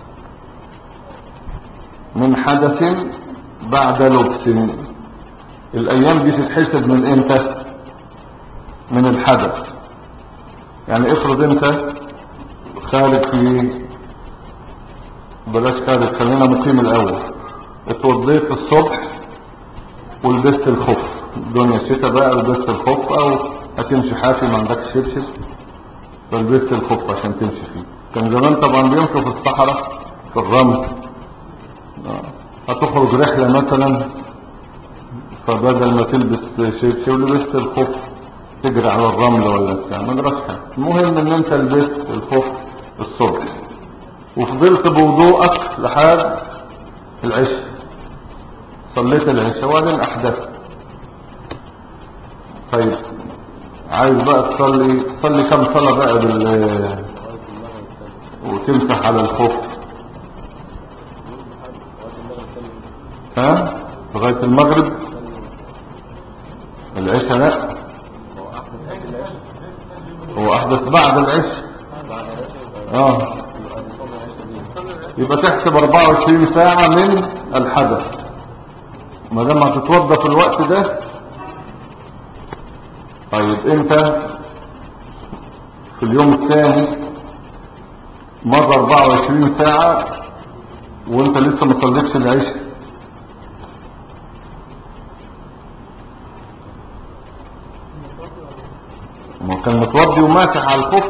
من حدث بعد لبس. الايام دي تتحسب من امتى؟ من الحدث. يعني افرض انت خارج في، بلاش خارج، خلينا مقيم الاول، اتوضيت الصبح ولبست الخف، الدنيا شتاء بقى، لبست الخف، او هتمشي حافي ما عندكش شبشب فلبست الخف عشان تمشي فيه. كان زمان طبعا بيمشوا في الصحراء في الرمل. هتخرج رحلة مثلا، فبدل ما تلبس شبشب لبست الخف تجري على الرمل ولا بتاع، ما جراش حاجه. المهم ان انت لبست الخف الصبح وفضلت بوضوءك لحد العشاء، صليت العشاء وبعدين احدثت. طيب عايز بقى تصلي كم صلاة بقى وتمسح على الخف؟ لغاية المغرب. العشاء لا، هو احدث بعد العشاء. يبقى تحسب 24 ساعة من الحدث. ما دام هتتوضى في الوقت ده. طيب انت في اليوم الثاني مر 24 ساعة وانت لسه ما صليتش العشاء، ما كان متوضي وماسح على الخف.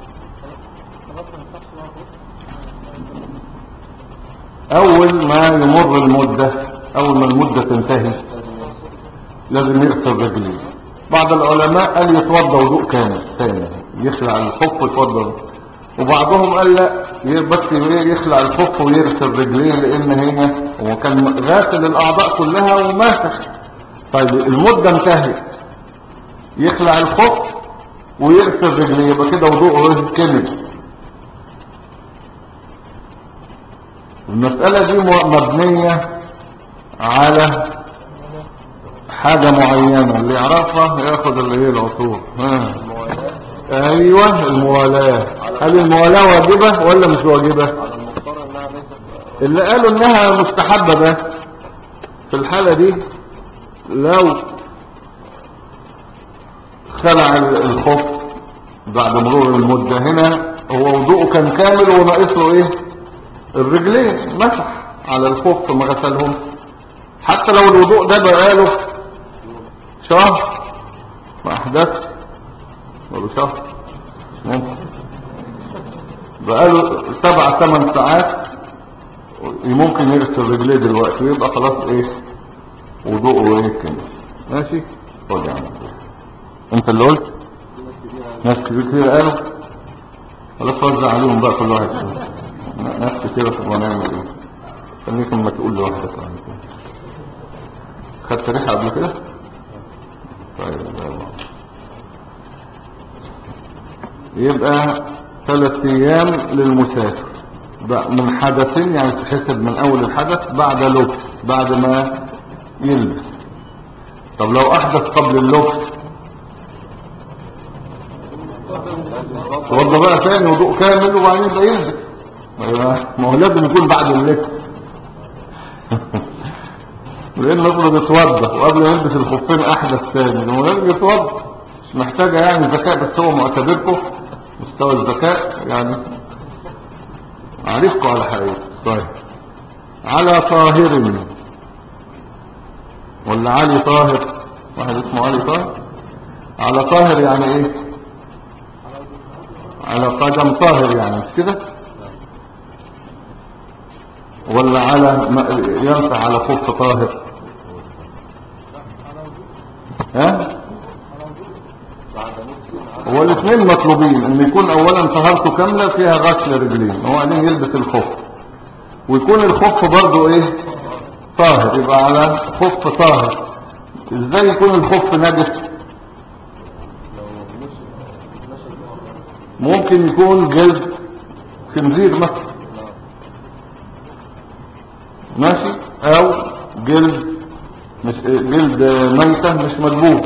اول ما يمر المدة، اول ما المدة تنتهي لازم يغسل رجليه. بعض العلماء قال يتوضى وضوء كامل ثاني، يخلع الخف ويتوضى، وبعضهم قال لا، بس يخلع الخف ويغسل رجليه، لان هو كان غاسل الاعضاء كلها وماسح. طيب المدة انتهت، يخلع الخف ويغسل رجليه، يبقى كده وضوءه كامل. المسألة دي مبنية على حاجة معينة، اللي يعرفها ياخد اللي هي العصور. ايوه، الموالاة. هل الموالاة واجبة ولا مش واجبة؟ اللي قالوا انها مستحبة. بس في الحالة دي لو خلع الخف بعد مرور المدة، هنا هو وضوءه كان كامل وناقص له ايه؟ الرجلين، مسح على الخف ما غسلهم. حتى لو الوضوء ده بقاله شهر ما احدث، ولا شهر بقاله 7-8 ساعات ممكن يغسل رجليه دلوقتي ويبقى خلاص ايه وضوءه ايه كده. ماشي. قول يا عم انت اللي قلت. ناس كتير قالوا. خلاص وزع عليهم بقى كل واحد ناس كتير. طب ونعمل ايه؟ خليك اما تقول لوحدك عن كده. خدت ريحه قبل كده؟ طيب يبقى 3 ايام للمسافر من حدثين، يعني تحسب من اول الحدث بعد لبس، بعد ما يلبس. طب لو احدث قبل اللبس توضى بقى تاني وضوء كامل وبعدين يبقى يلبس. ما هو لازم يكون بعد اللبس لان نفرض يتوضى وقبل ما يلبس الخفين احدث تاني، هو لازم يتوضى. مش محتاجه يعني ذكاء، بس هو معتبركم مستوى الذكاء يعني عارفكم على حقيقة. طيب على طاهر ولا علي طاهر؟ واحد اسمه علي طاهر. على طاهر يعني ايه؟ على قدم طاهر يعني، مش كده؟ ولا على ينفع على خف طاهر؟ ها؟ هو الاثنين مطلوبين، ان يكون اولا طهارته كاملة فيها غسل رجلين وبعدين يلبس الخف، ويكون الخف برضو ايه طاهر، يبقى على خف طاهر. ازاي يكون الخف نجس؟ ممكن يكون جلد خنزير مثلا، ماشي، او جلد مش جلد ميتة مش مدبوغ،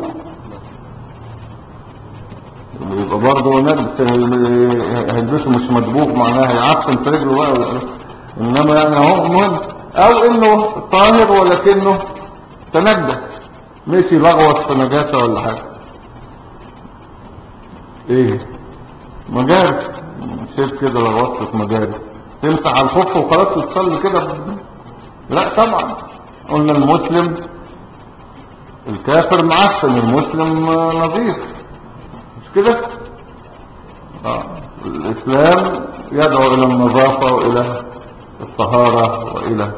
يبقى برضه نجس. هيلبسه مش مدبوغ معناها هيعفن في رجله بقى. انما يعني اهو مهم، او انه طاهر ولكنه تنجس، مشي لغوص في نجاسة ولا حاجة. ايه مجاري؟ شايف كده لغوص في مجاري تمسح على الخف وخلاص وتصلي كده؟ لا طبعا. قلنا المسلم الكافر معفن، المسلم نظيف، مش كده؟ الاسلام يدعو الى النظافة والى الطهارة والى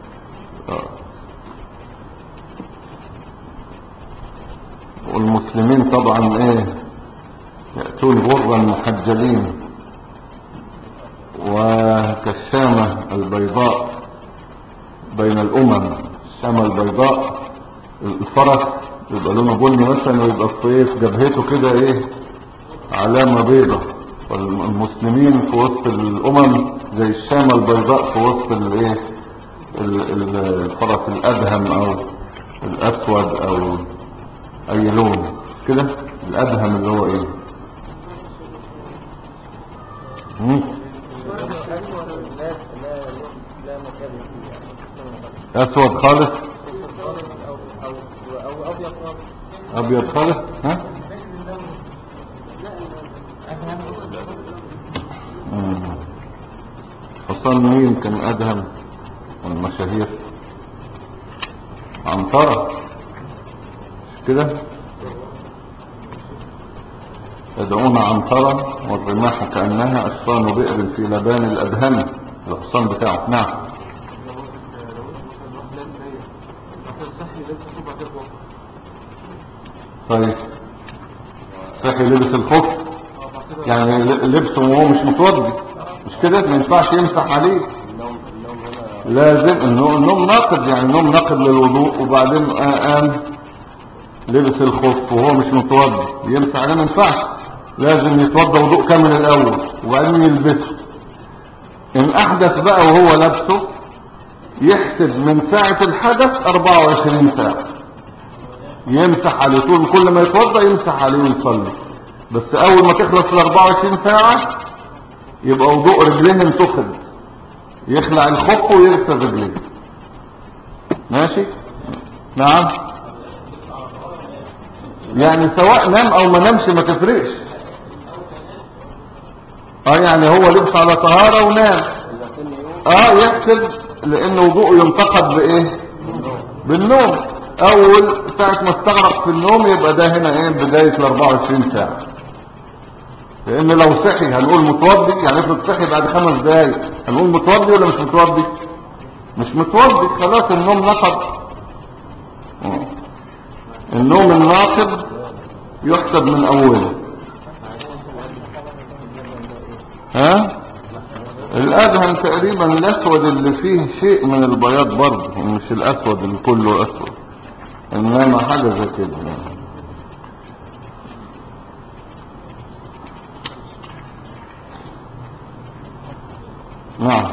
والمسلمين طبعا ايه يأتون غرا محجلين وكالشامة البيضاء بين الامم. الشامة البيضاء الفرس يبقى لونه بني مثلا ويبقى في جبهته كده ايه علامة بيضة، والمسلمين في وسط الامم زي الشامة البيضاء في وسط الايه الفرس الادهم او الاسود او اي لون كده. الادهم اللي هو ايه اسود خالص، ابيض خالص. ها حصان مين كان ادهم والمشاهير؟ عنترة كده. يدعون عنترة والرماح كأنها أشفان بئر في لبان الأدهم، الحصان بتاعه. نعم. طيب صحي لبس الخف يعني لبسه وهو مش متوضي، مش كده؟ ما ينفعش يمسح عليه، لازم النوم ناقض، يعني النوم ناقض للوضوء، وبعدين قام لبس الخف وهو مش متوضي يمسح عليه، ما ينفعش، لازم يتوضى وضوء كامل الاول وبعدين يلبسه. ان احدث بقى وهو لابسه يحسب من ساعة الحدث 24 ساعة يمسح عليه، طول كل ما يتوضى يمسح عليه ويصلي. بس اول ما تخلص ال 24 ساعة يبقى وضوء رجليه انتقد، يخلع الخف ويغسل رجليه. ماشي. نعم. يعني سواء نام او ما نامش ما تفرقش. يعني هو لبس على طهارة ونام يحسب، لان وضوءه ينتقد بايه؟ بالنوم. اول ساعة ما استغرق في النوم يبقى ده هنا ايه بداية ال 24 ساعة. لان لو صحي هنقول متوضي، يعني افرض صحي بعد 5 دقايق هنقول متوضي ولا مش متوضي؟ مش متوضي، خلاص النوم نقض. النوم الناقض يحسب من اوله. ها الادهم تقريبا الاسود اللي فيه شيء من البياض برضه، مش الاسود اللي كله اسود، انما حاجه زي كده يعني. نعم.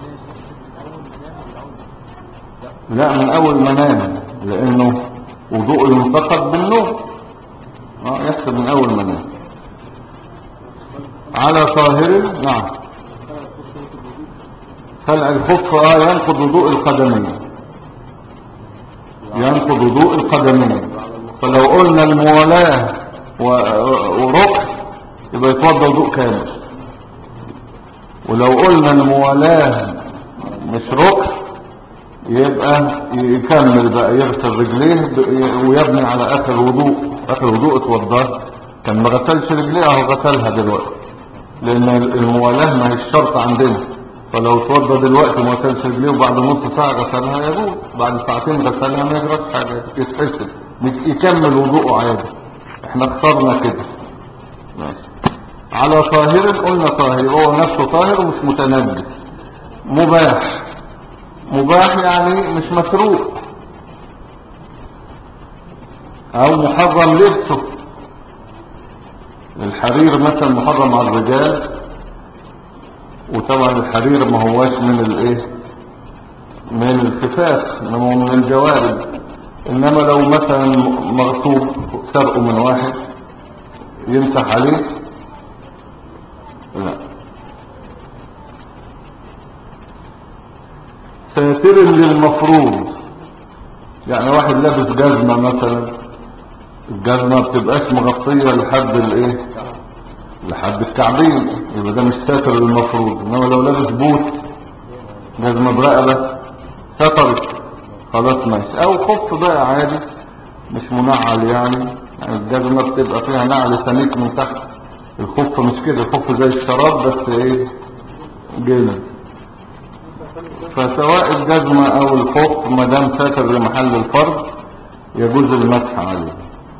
لا من اول ما نام، لانه وضوء ينتقد بالنوم. يحسب من اول ما نام على طاهر. نعم. خلع الخف ينقض وضوء القدمين، ينقض وضوء القدمين. فلو قلنا الموالاة وركن يبقى يتوضا وضوء كامل، ولو قلنا الموالاة مش ركن يبقى يكمل بقى، يغسل رجليه ويبني على اخر وضوء. اخر وضوء اتوضاه كان ما غسلش رجليه اهو غسلها دلوقتي، لان الموالاة ما هي الشرط عندنا. فلو اتوضى دلوقتي ما غسلش رجليه وبعد نص ساعة غسلها يجوز، بعد ساعتين غسلها ما يجراش حاجة، يتحسب يكمل وضوءه عادي. احنا اخترنا كده. ماشي. على طاهر قلنا طاهر هو نفسه طاهر ومش متنجس. مباح، مباح يعني مش مسروق او محرم لبسه. الحرير مثلا محرم على الرجال، وطبعا الحرير ما هواش من الايه، من الخفاف، انما هو من الجوارب. انما لو مثلا مغصوب سرقه من واحد يمسح عليه؟ لا. ساتر للمفروض، يعني واحد لابس جزمة مثلا، الجزمة بتبقاش مغطية لحد الايه، لحد الكعبين، يبقى ده مش ساتر للمفروض. انما لو لابس بوت جزمة برقبة سترت خلاص ماشي. او خف بقى عادي مش منعل يعني الجزمة بتبقى فيها نعل سميك من تحت. الخف مش كده، الخف زي الشراب بس ايه، جلد. فسواء الجزمة او الخف ما دام ساتر لمحل الفرض يجوز المسح عليه.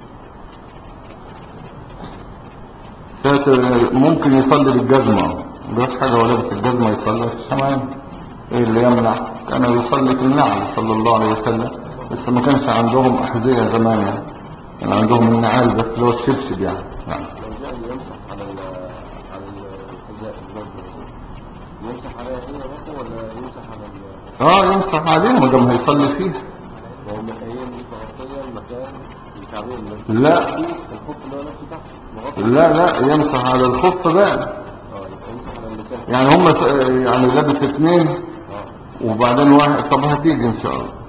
ساتر ممكن يصلي بالجزمة، مش حاجة ولا لابس الجزمة يصلي في الشمال، ايه اللي يمنع؟ كان يصلي في النعل صلى الله عليه وسلم، بس ما كانش عندهم احذية زمان يعني، كان عندهم النعال بس اللي هو الشبشب يعني. نعم. يمسح على الحذاء يمسح عليها هي بس ولا يمسح على يمسح عليه ما دام هيصلي فيه. هي مش مغطية المكان الكعبين؟ لا الخف اللي هو نفسه تحت مغطي. لا يمسح على الخف بقى. يمسح على المكان يعني هم يعني لابس 2 وبعدين واحد. طب هتيجي ان شاء الله.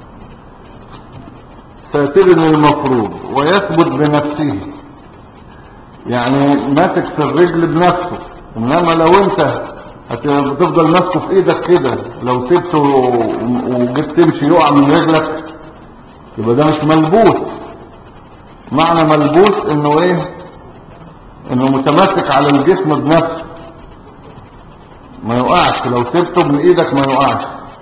ساتر المفروض ويثبت بنفسه، يعني ماسك في الرجل بنفسه. انما لو انت هتفضل ماسكه في ايدك كده، لو سبته وجيت تمشي يقع من رجلك يبقى ده مش ملبوس. معنى ملبوس انه ايه، انه متمسك على الجسم بنفسه ما يقعش. لو سبته من ايدك ما يقعش،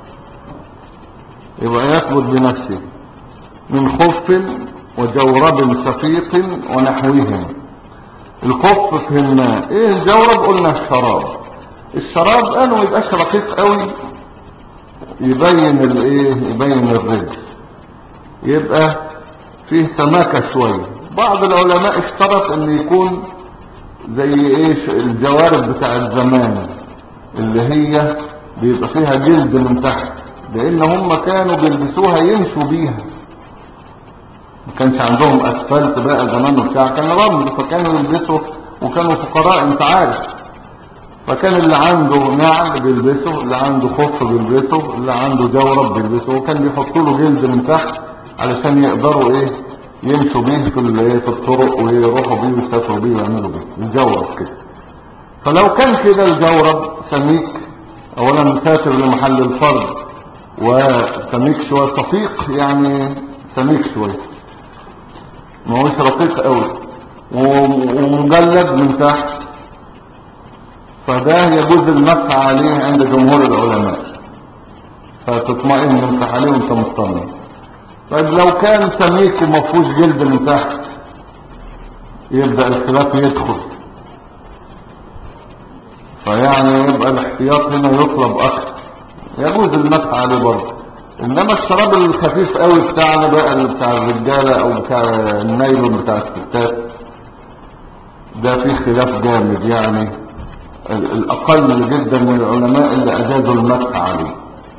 يبقى يثبت بنفسه. من خف وجورب صفيق ونحوهم. الخف فهمناه، ايه الجورب؟ قلنا الشراب. الشراب قالوا يبقاش رقيق قوي يبين الايه، يبين الرجل، يبقى فيه سماكة شوية. بعض العلماء اشترط ان يكون زي ايش الجوارب بتاع الزمان اللي هي بيبقى فيها جلد من تحت، لان هم كانوا بيلبسوها يمشوا بيها، ما كانش عندهم اسفلت بقى زمان وبتاع، كان رمل، فكانوا يلبسوا وكانوا فقراء انت عارف. فكان اللي عنده نعل بيلبسه، اللي عنده خف بيلبسه، اللي عنده جورب بيلبسه، وكان بيحطوا له جلد من تحت علشان يقدروا ايه يمشوا بيه في الطرق ويروحوا بيه ويسافروا بيه ويعملوا بيه الجورب كده. فلو كان كده الجورب سميك، اولا ساتر لمحل الفرد، وسميك شوية صفيق يعني سميك شوية ما هوش رقيق قوي، ومجلد من تحت فده يجوز المسح عليه عند جمهور العلماء، فتطمئن امسح عليه وانت مطمئن. طيب لو كان سميك ومفهوش جلد من تحت يبدأ الخلاف يدخل، فيعني يبقى الاحتياط هنا يطلب اكثر، يجوز المسح عليه برضه. انما الشراب الخفيف قوي بتاعنا بقى اللي بتاع الرجاله او بتاع النايلون بتاع الستات ده فيه خلاف جامد، يعني الاقل جدا من العلماء اللي اجازوا المسح عليه.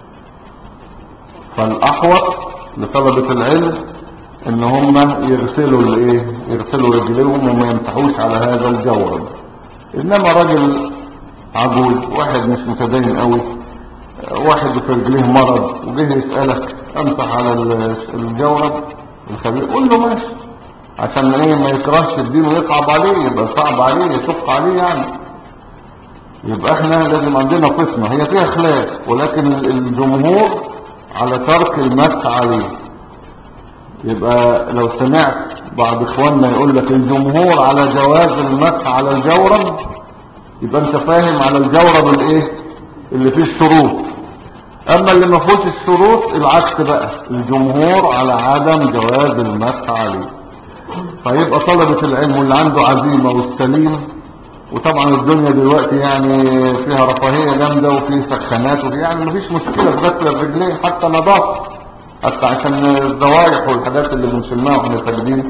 فالاحوط لطلبة العلم ان هم يغسلوا الايه، يغسلوا رجليهم وما يمسحوش على هذا الجورب. انما راجل عجوز، واحد مش متدين قوي، واحد في رجليه مرض وجه يسألك امسح على الجورب الخبيث، قول له ماشي، عشان ايه ما يكرهش الدين ويصعب عليه، يبقى صعب عليه يشق عليه يعني. يبقى احنا لازم عندنا قسمة هي فيها خلاف، ولكن الجمهور على ترك المسح عليه. يبقى لو سمعت بعض اخواننا يقول لك الجمهور على جواز المسح على الجورب، يبقى انت فاهم على الجورب الايه اللي فيه الشروط. اما اللي ما فيهوش الشروط العكس بقى، الجمهور على عدم جواز المسح عليه. فيبقى طلبة العلم واللي عنده عزيمة والسليم، وطبعا الدنيا دلوقتي يعني فيها رفاهية جامدة وفي سخانات وفي يعني مفيش مشكلة في غسل الرجلين حتى نظافة، حتى عشان الزوايح والحاجات اللي بنشمها واحنا ساجدين.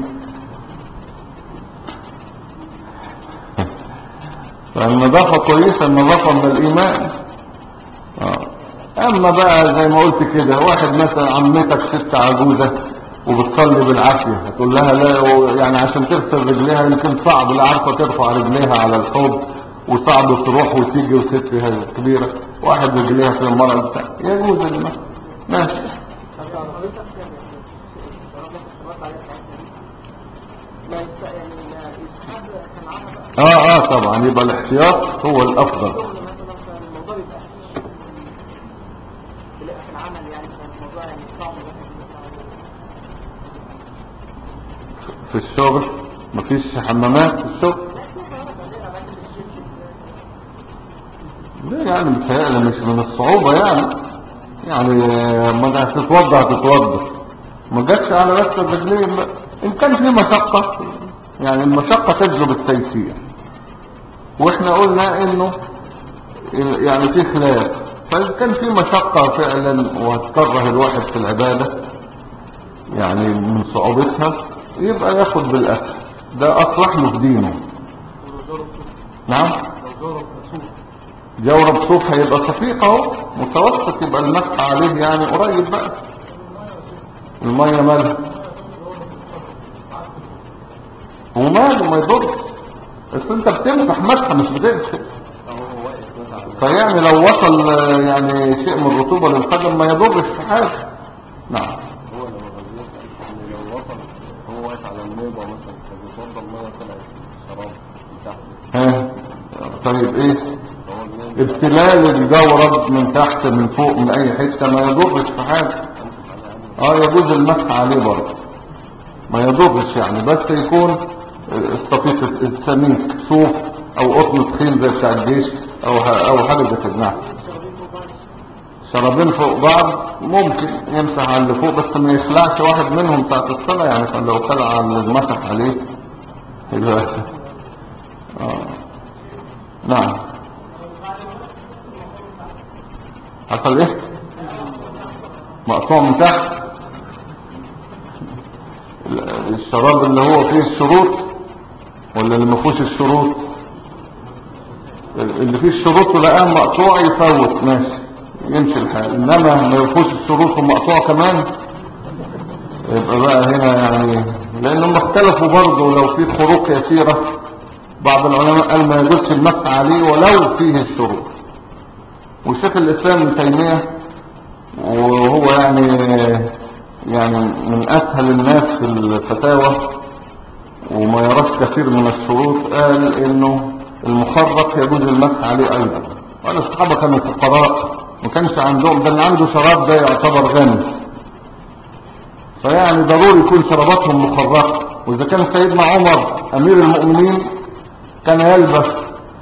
فالنظافة كويسة، النظافة من الإيمان. اما بقى زي ما قلت كده، واحد مثلا عمتك ست عجوزة وبتصلي بالعافية، هتقول لها لا يعني عشان تغسل رجليها يمكن صعب، لا عارفة ترفع رجليها على الحوض وصعب تروح وتيجي وستها كبيرة، واحد رجليها في المرض بتاع يجوز الماء ماشي. طبعا يبقى الاحتياط هو الافضل. في الشغل مفيش حمامات في الشغل؟ لا يعني متهيألي مش من الصعوبة يعني ما هتتوضى ما جاتش على بس الرجلين. لا ان كان في مشقة، يعني المشقة تجلب التيسير، واحنا قلنا انه يعني في خلاف، فإذا كان في مشقة فعلا وهتكره الواحد في العبادة يعني من صعوبتها يبقى ياخد بالأسف، ده أصلح له في دينه. نعم جورب صوف هيبقى صفيق اهو متوسط، يبقى المسح عليه يعني قريب بقى. المية مالها وماله ما يضرش، بس انت بتمسح مسحة مش بتغسل، فيعني لو وصل يعني شيء من الرطوبة للقدم ما يضرش في حاجة. نعم هو لو وصل هو واقف على الموضة مثلا فبيفضل المية طلعت شراب من تحت. طيب ايه ابتلال الجورب من تحت من فوق من اي حتة ما يضرش في حاجة. يجوز المسح عليه برضه ما يضرش يعني، بس يكون الصفيق السميك صوف او قطن تخين زي بتاع الجيش او حاجة زي كده. نعم شرابين فوق بعض ممكن يمسح على اللي فوق، بس ما يخلعش واحد منهم بتاعت الصلاة، يعني فلو خلع على المسح عليه يبقى نعم. حصل ايه مقطوع من تحت؟ الشراب اللي هو فيه الشروط ولا اللي ما فيهوش الشروط؟ اللي فيه الشروط ولقاه مقطوع يفوت ماشي يمشي الحال، انما ما يفوش الشروط ومقطوع كمان يبقى بقى هنا يعني، لانهم اختلفوا برضه لو في خروق يسيرة بعض العلماء قال ما يجوزش المسح عليه ولو فيه الشروط. والشيخ الاسلام ابن تيمية وهو يعني من اسهل الناس في الفتاوى وما يراش كثير من الشروط، قال انه المخرق يجوز المسح عليه ايضا. وقال الصحابة كانوا فقراء ما كانش عندهم، ده اللي عنده شراب ده يعتبر غني، فيعني ضروري يكون شراباتهم مخرقة. واذا كان سيدنا عمر امير المؤمنين كان يلبس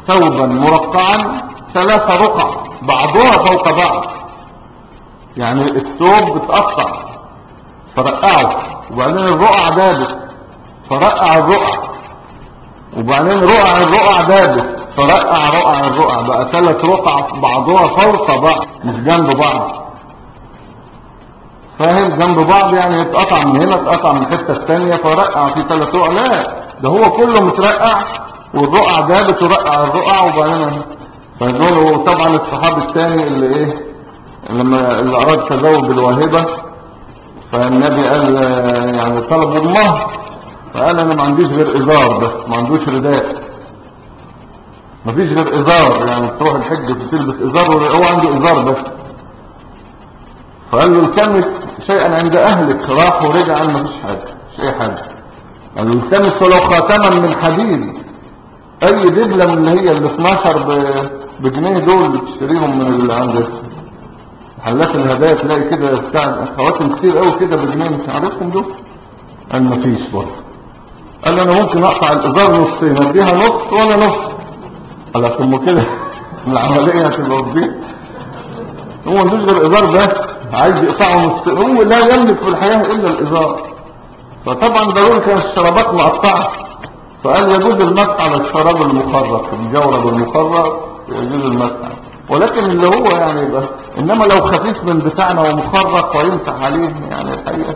ثوبا مرقعا 3 رقع بعضها فوق بعض، يعني الثوب بتقطع فرقعه، وبعدين الرقع دابت فرقع الرقع، وبعدين رقع الرقع دابت فرقع رقع الرقع، بقى 3 رقع بعضها فوق بعض مش جنب بعض. فاهم؟ جنب بعض يعني اتقطع من هنا اتقطع من الحته الثانيه فرقع في 3 رقع. لا، ده هو كله مترقع والرقع دابت ورقع الرقع وبعدين فدول. طبعا الصحابي الثاني اللي ايه لما اللي اراد تزوج بالواهبه، فالنبي قال يعني طلبوا المهر، فقال انا ما عنديش غير ازار بس، ما عندوش رداء، ما فيش غير ازار، يعني تروح الحج بتلبس ازار وهو عنده ازار بس. فقال له التمس شيئا عند اهلك، راح ورجع قال ما فيش حاجه، مش اي حاجه. قال له التمس ولو خاتما من حديد، اي دبله من اللي هي ال 12 بجنيه دول اللي بتشتريهم من اللي عند محلات الهدايا، تلاقي كده بتاع خواتم كتير قوي كده بجنيه، مش عارفهم دول. قال ما فيش برضه. قال انا ممكن اقطع الازار نصين، اديها نص وانا نص. قال ثم كده العمليه هتبقى وضيح. هو ما عندوش غير ازار بس، عايز يقطعه نص، هو لا يملك في الحياه الا الازار. فطبعا ضروري كانت الشرابات مقطعه، فقال يجوز المسح على الشراب المخرق، الجورب المخرق يجوز المسح، ولكن اللي هو يعني يبقى انما لو خفيف من بتاعنا ومخرق ويمسح عليه يعني الحقيقه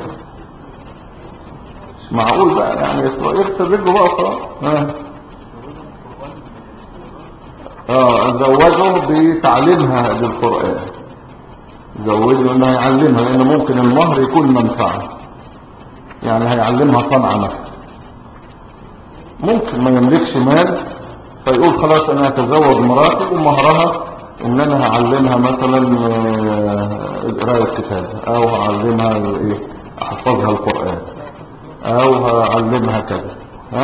مش معقول بقى، يعني يغسل رجله بقى خلاص. زوجه بتعليمها للقرآن، زوجه انه يعلمها، لان ممكن المهر يكون منفعه، يعني هيعلمها صنعة مثلا. ممكن ما يملكش مال فيقول خلاص انا هتزوج مراتي ومهرها ان انا هعلمها مثلا قراءة الكتاب، او هعلمها ايه احفظها القرآن، او هعلمها كذا.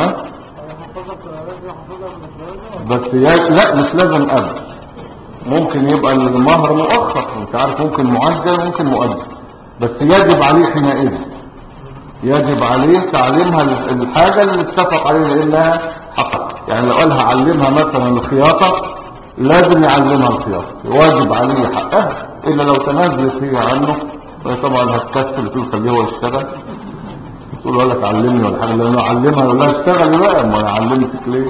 بس لا مش لازم ابدا، ممكن يبقى المهر مؤخر، انت عارف ممكن معجل ممكن مؤجل، بس يجب عليه حينئذ، يجب عليه تعليمها الحاجة اللي اتفق عليها لانها حقق. يعني لو قالها علمها مثلا الخياطة لازم يعلمها الخياطة، واجب عليه حقها، الا لو تنازلت هي عنه طبعا هتكسل تقول خليه هو يشتغل، تقول ولا تعلمني ولا حاجة، لانه علمها يقول لها اشتغلي بقى، ما انا علمتك ليه.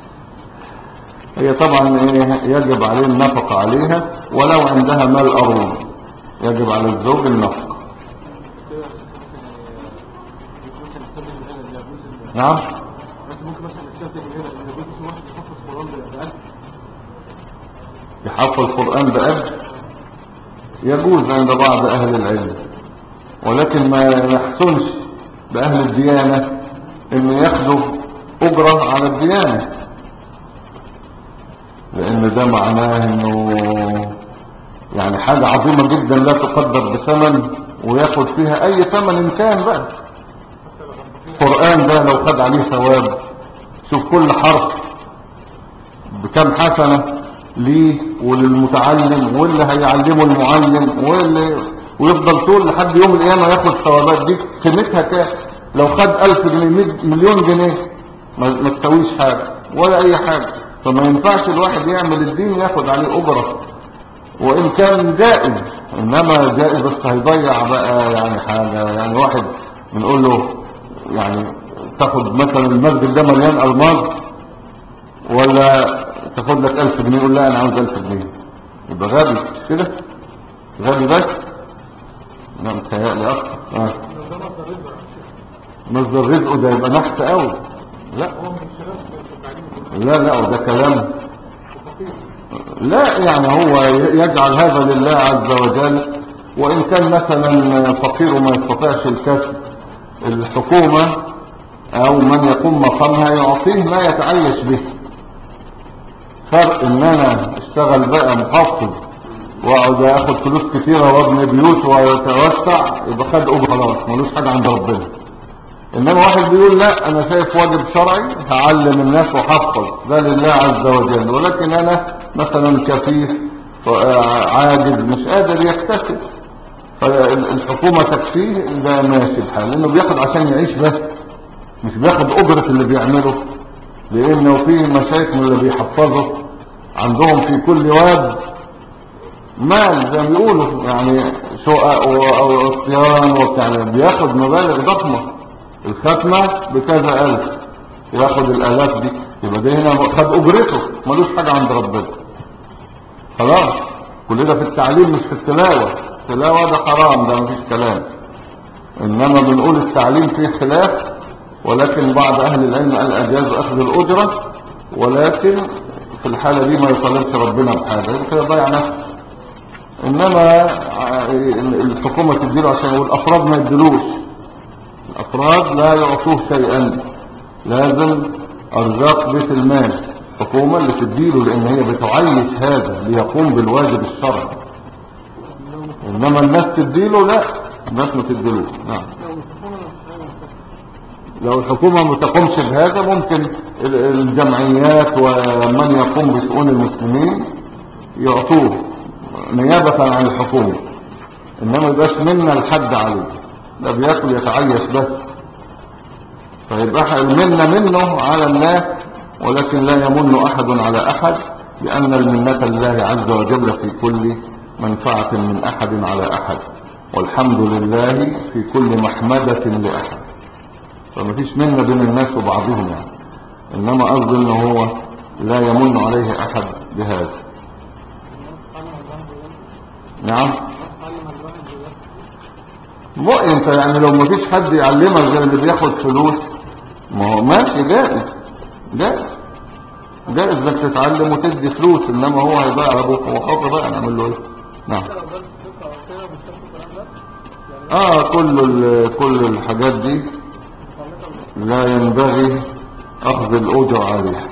هي طبعا يجب عليه النفقة عليها، ولو عندها مال أرون يجب على الزوج النفقة. نعم. يحفظ القرآن بأجر يجوز عند بعض أهل العلم، ولكن ما يحسنش بأهل الديانة إن ياخدوا أجرة على الديانة، لأن ده معناه إنه يعني حاجة عظيمة جدا لا تقدر بثمن، وياخد فيها أي ثمن إن كان بقى. القرآن ده لو خد عليه ثواب، شوف كل حرف بكم حسنة ليه وللمتعلم واللي هيعلمه المعلم ويفضل طول لحد يوم القيامة ياخد ثوابات دي. قيمتها كام؟ لو خد 1000 جنيه 1,000,000 جنيه ما تسويش حاجة ولا أي حاجة. فما ينفعش الواحد يعمل الدين ياخد عليه أجرة، وإن كان جائز، إنما جائز بس هيضيع بقى يعني حاجة. يعني واحد بنقول له يعني تاخد مثلا المسجد ده مليان ألماظ ولا تاخد لك 1000 جنيه، يقول لا أنا عاوز 1000 جنيه، يبقى غبي مش كده؟ غبي بس. لا متهيألي أكتر. مصدر رزقه ده يبقى نحت قوي. لا وده كلام. لا يعني هو يجعل هذا لله عز وجل، وإن كان مثلا فقير وما يستطيعش الكسب، الحكومة أو من يقوم مقامها يعطيه ما يتعيش به. فرق إن أنا اشتغل بقى محافظ واقعد اخد فلوس كتيرة وابني بيوت ويتوسع، يبقى خد أجر خلاص ملوش حاجة عند ربنا. إنما واحد بيقول لا أنا شايف واجب شرعي هعلم الناس وحفظ، ده لله عز وجل، ولكن أنا مثلا كفيف عاجز مش قادر يكتسب، فالحكومة تكفيه، ده ماشي الحال، لأنه بياخد عشان يعيش بس، مش بياخد أجرة اللي بيعمله. لانه في مشايخ من اللي بيحفظوا عندهم في كل واد مال زي ما بيقولوا، يعني شقق او عصيان وبتاع، بياخد مبالغ ضخمة. الختمة بكذا الف، ياخد الالاف دي، يبقى ده هنا خد اجرته، ملوش حاجة عند ربنا. خلاص، كل ده في التعليم مش في التلاوة. التلاوة ده حرام، ده مفيش كلام. انما بنقول التعليم فيه خلاف، ولكن بعض اهل العلم قال اجاز اخذ الاجرة، ولكن في الحالة دي ما يطالبش ربنا بحاجة، كده ضيع نفسه. انما الحكومة تديله عشان، والافراد ما يدلوش. الافراد لا يعطوه شيئا، لازم ارزاق بيت المال، الحكومة اللي تديله، لان هي بتعيش هذا ليقوم بالواجب الشرعي. انما الناس تديله لا، الناس ما تديلوش. نعم. لو الحكومة ما تقومش بهذا، ممكن الجمعيات ومن يقوم بشؤون المسلمين يعطوه نيابة عن الحكومة، انما يبقاش منا الحد عليه، ده بياكل يتعيش بس، فيبقى المنة منه على الناس، ولكن لا يمن احد على احد، لان المنة لله عز وجل في كل منفعة من احد على احد، والحمد لله في كل محمدة لاحد، فما فيش منة بين الناس وبعضهم يعني. انما قصد انه هو لا يمن عليه احد بهذا. نعم. مو انت يعني لو ما فيش حد يعلمك غير اللي بياخد فلوس، ما هو ماشي، جائز جائز جائز انك تتعلم وتدي فلوس، انما هو هيبقى ابوك، هو حر بقى، نعمل له ايه؟ نعم. كل الحاجات دي لا ينبغي اخذ الاجر عليها.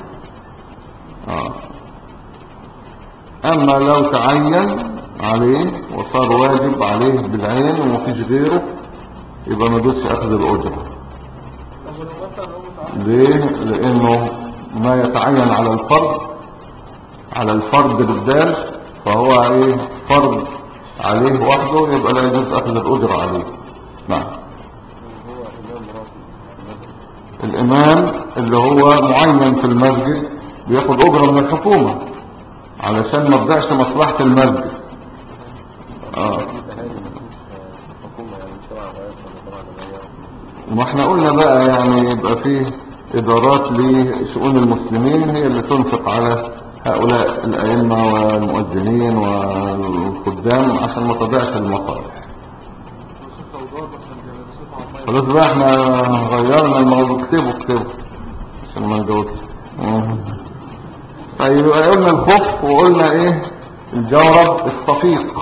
اما لو تعين عليه وصار واجب عليه بالعين ومفيش غيره، يبقى ما دوش اخذ الاجرة. ليه؟ لانه ما يتعين على الفرد بالدال، فهو فرض عليه وحده، يبقى لا يجوز اخذ الاجرة عليه. نعم. الامام اللي هو معين في المسجد بياخد اجرة من الحكومة علشان ما تضيعش مصلحة المسجد. ما احنا قلنا بقى يعني يبقى فيه ادارات لشؤون المسلمين هي اللي تنفق على هؤلاء الائمة والمؤذنين والخدام عشان ما تضيعش المصالح. خلاص بقى احنا غيرنا الموضوع، اكتبوا عشان ما نجاوبش. طيب قلنا الخف، وقلنا الجورب الصفيق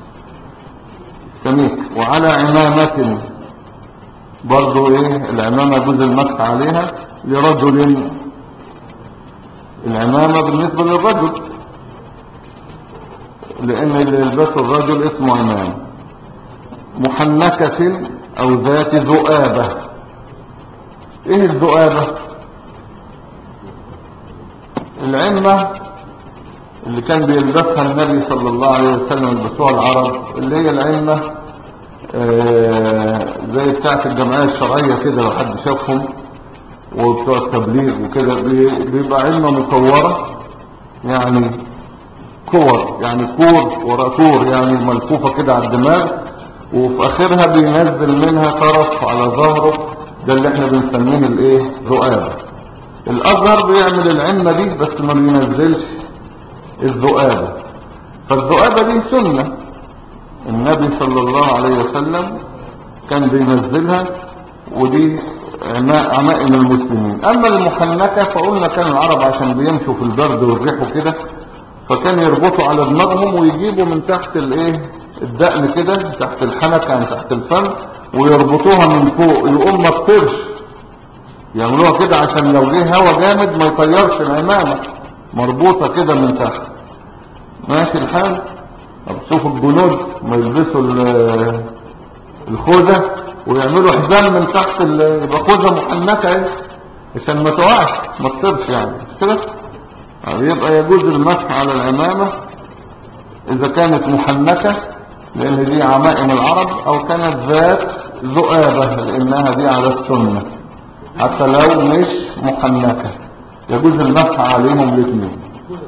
سميك، وعلى عمامة برضو العمامة جزء المسح عليها لرجل، العمامة بالنسبة للرجل، لان اللي يلبسه الرجل اسمه عمامة. محنكة او ذات ذؤابة. ايه الذؤابة؟ العمة اللي كان بيلبسها النبي صلى الله عليه وسلم يلبسوها العرب، اللي هي العمة زي بتاعت الجمعية الشرعية كده، لو حد شافهم وبتوع التبليغ وكده، بيبقى عمة مكورة، يعني كور، يعني كور وراء كور، يعني ملفوفة كده على الدماغ، وفي اخرها بينزل منها طرف على ظهره، ده اللي احنا بنسميه ذؤابة. الازهر بيعمل العمة دي بس ما بينزلش الذؤابة، فالذؤابة دي سنة النبي صلى الله عليه وسلم كان بينزلها، ودي عمائم المسلمين. اما المحنكة فقلنا كان العرب عشان بيمشوا في البرد والريح وكده، فكان يربطوا على دماغهم ويجيبوا من تحت الدقن كده، تحت الحنك يعني تحت الفم، ويربطوها من فوق يقوم ما تطيرش، يعملوها كده عشان لو جه هوا جامد ما يطيرش العمامة، مربوطة كده من تحت. ماشي الحال. طب شوفوا الجنود ما يلبسوا الخوذة ويعملوا حزام من تحت يبقى خوذة محنكة عشان ما تقعش ما تطيرش، يعني مش كده؟ يبقى يجوز المسح على العمامة اذا كانت محنكة لان دي عمائم العرب، او كانت ذات ذؤابة لانها دي على السنة حتى لو مش محنكة. يجوز المسح عليهم الاثنين.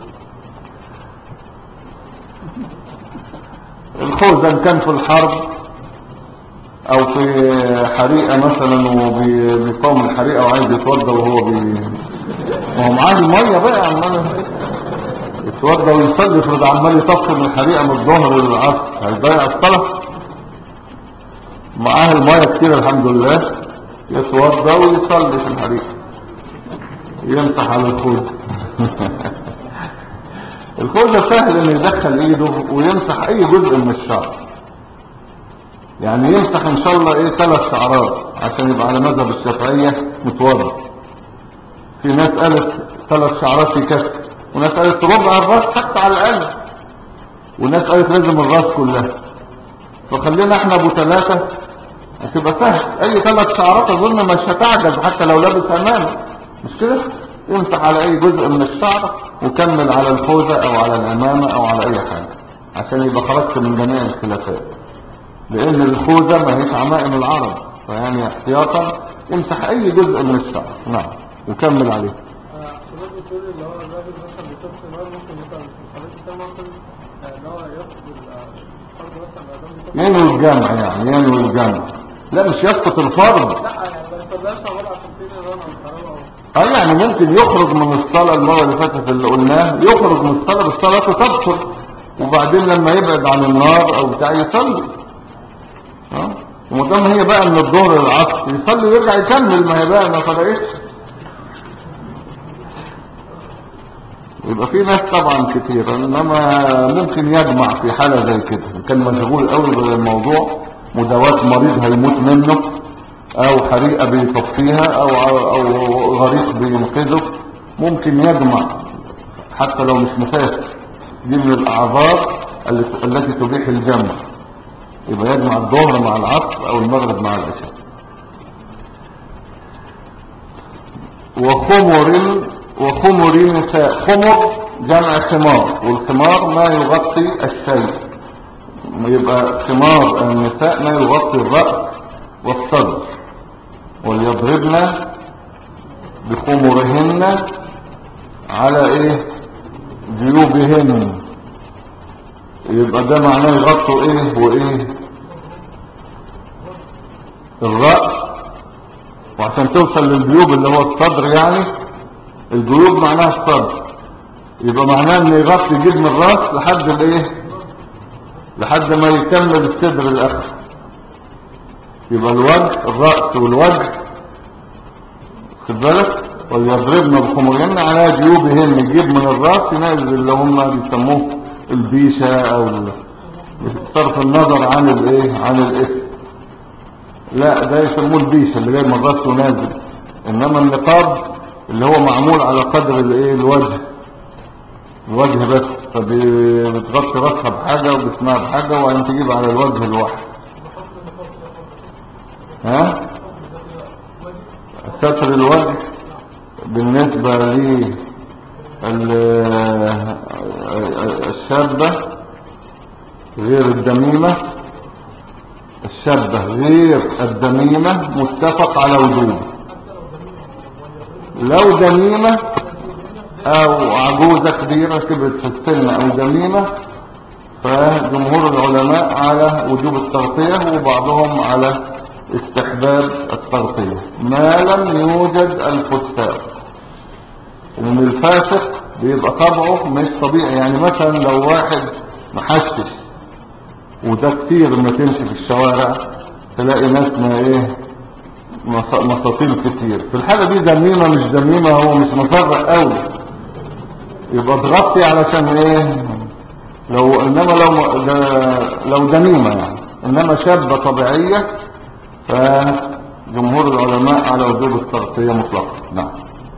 الخوذة إن كان في الحرب او في حريقة مثلا وبيقاوم الحريقة وعايز يتوضى وهو ما هو معاه المية بقى عمال يتوضى ويصلي، يفرض عمال يطفي من الحريقة من الظهر للعصر، هيضيع الصلاة؟ معاه المية كتير الحمد لله، يتوضى ويصلي في الحريقة، يمسح على الخوذة. الخوذة سهل ان يدخل ايده ويمسح اي جزء من الشعر، يعني يمسح ان شاء الله 3 شعرات عشان يبقى على مذهب الشافعية متوضى. في ناس قالت 3 شعرات يكفي، وناس قالت ربع الراس حتى على الاقل، وناس قالت لازم الراس كلها. فخلينا احنا ابو 3 هتبقى سهل، اي 3 شعرات اظن مش هتعجز حتى لو لابس امامه، مش كده؟ يمسح على اي جزء من الشعر وكمل على الخوذة او على الامامة او على اي حاجة، عشان يبقى خرجت من جميع الخلافات، لان الخوذة ما هيش عمائم العرب، فيعني احتياطا يمسح اي جزء من الشعر. نعم، وكمل عليه. حضرتك بتقول اللي هو الراجل مثلا بيطفي نار، ممكن مثلا حضرتك كان مثلا اللي هو يسقط الفرد مثلا ينوي الجمع، يعني ينوي الجمع، لا مش يسقط الفرد، لا يعني ما يصدقش عبارة عشان في نيران او كهرباء يعني ممكن يخرج من الصلاة المرة اللي فاتت اللي قلناه، يخرج من الصلاة بالصلاة تبطل، وبعدين لما يبعد عن النار او بتاع يصلي. ومدام هي بقى من الظهر للعصر يصلي ويرجع يكمل، ما هي بقى ما فرقتش. يبقى في ناس طبعا كتير، انما ممكن يجمع في حالة زي كده، كان مشغول قوي بالموضوع، مداواة مريض هيموت منه، او حريقة بيطفيها، او غريق بينقذه، ممكن يجمع حتى لو مش مسافر. دي من الاعذار التي تبيح الجمع، يبقى يجمع الظهر مع العصر او المغرب مع العشاء. وخمر نساء، خمر جمع خمار، والخمار ما يغطي الشيء، يبقى خمار النساء ما يغطي الرأس والصدر. وليضربن بخمرهن على جيوبهن، يبقى ده معناه يغطوا الرأس، وعشان توصل للجيوب اللي هو الصدر، يعني الجيوب معناها الصدر، يبقى معناه ان يغطي يجيب من الراس لحد ما يكمل الصدر الاخر. يبقى الوجه، الرأس والوجه، خد بالك. وليضربن بخمرهن على جيوبهن، يجيب من الراس ينزل اللي هم بيسموه البيشة، او صرف النظر عن الاسم، لا ده يسموه البيشة اللي جاي من الراس ونازل، انما النقاب اللي هو معمول على قدر الوجه بس، فبتغطي راسها بحاجة وجسمها بحاجة، وبعدين تجيب على الوجه الواحد. ستر الوجه بالنسبة الشابة غير الدميمة، الشابة غير الدميمة متفق على وجوبه. لو دميمة او عجوزة كبيرة كبرت في السن او دميمة، فجمهور العلماء على وجوب التغطية، وبعضهم على استحباب التغطية ما لم يوجد الفساق. ومن الفاسق بيبقى طبعه مش طبيعي، يعني مثلا لو واحد محشش، وده كتير لما تمشي في الشوارع تلاقي ناس مساطيل كتير، في الحالة دي دميمة مش دميمة، هو مش مفرق قوي، يبقى تغطي علشان انما لو دميمة يعني، انما شابة طبيعية فجمهور العلماء على وجوب التغطية مطلقا. نعم.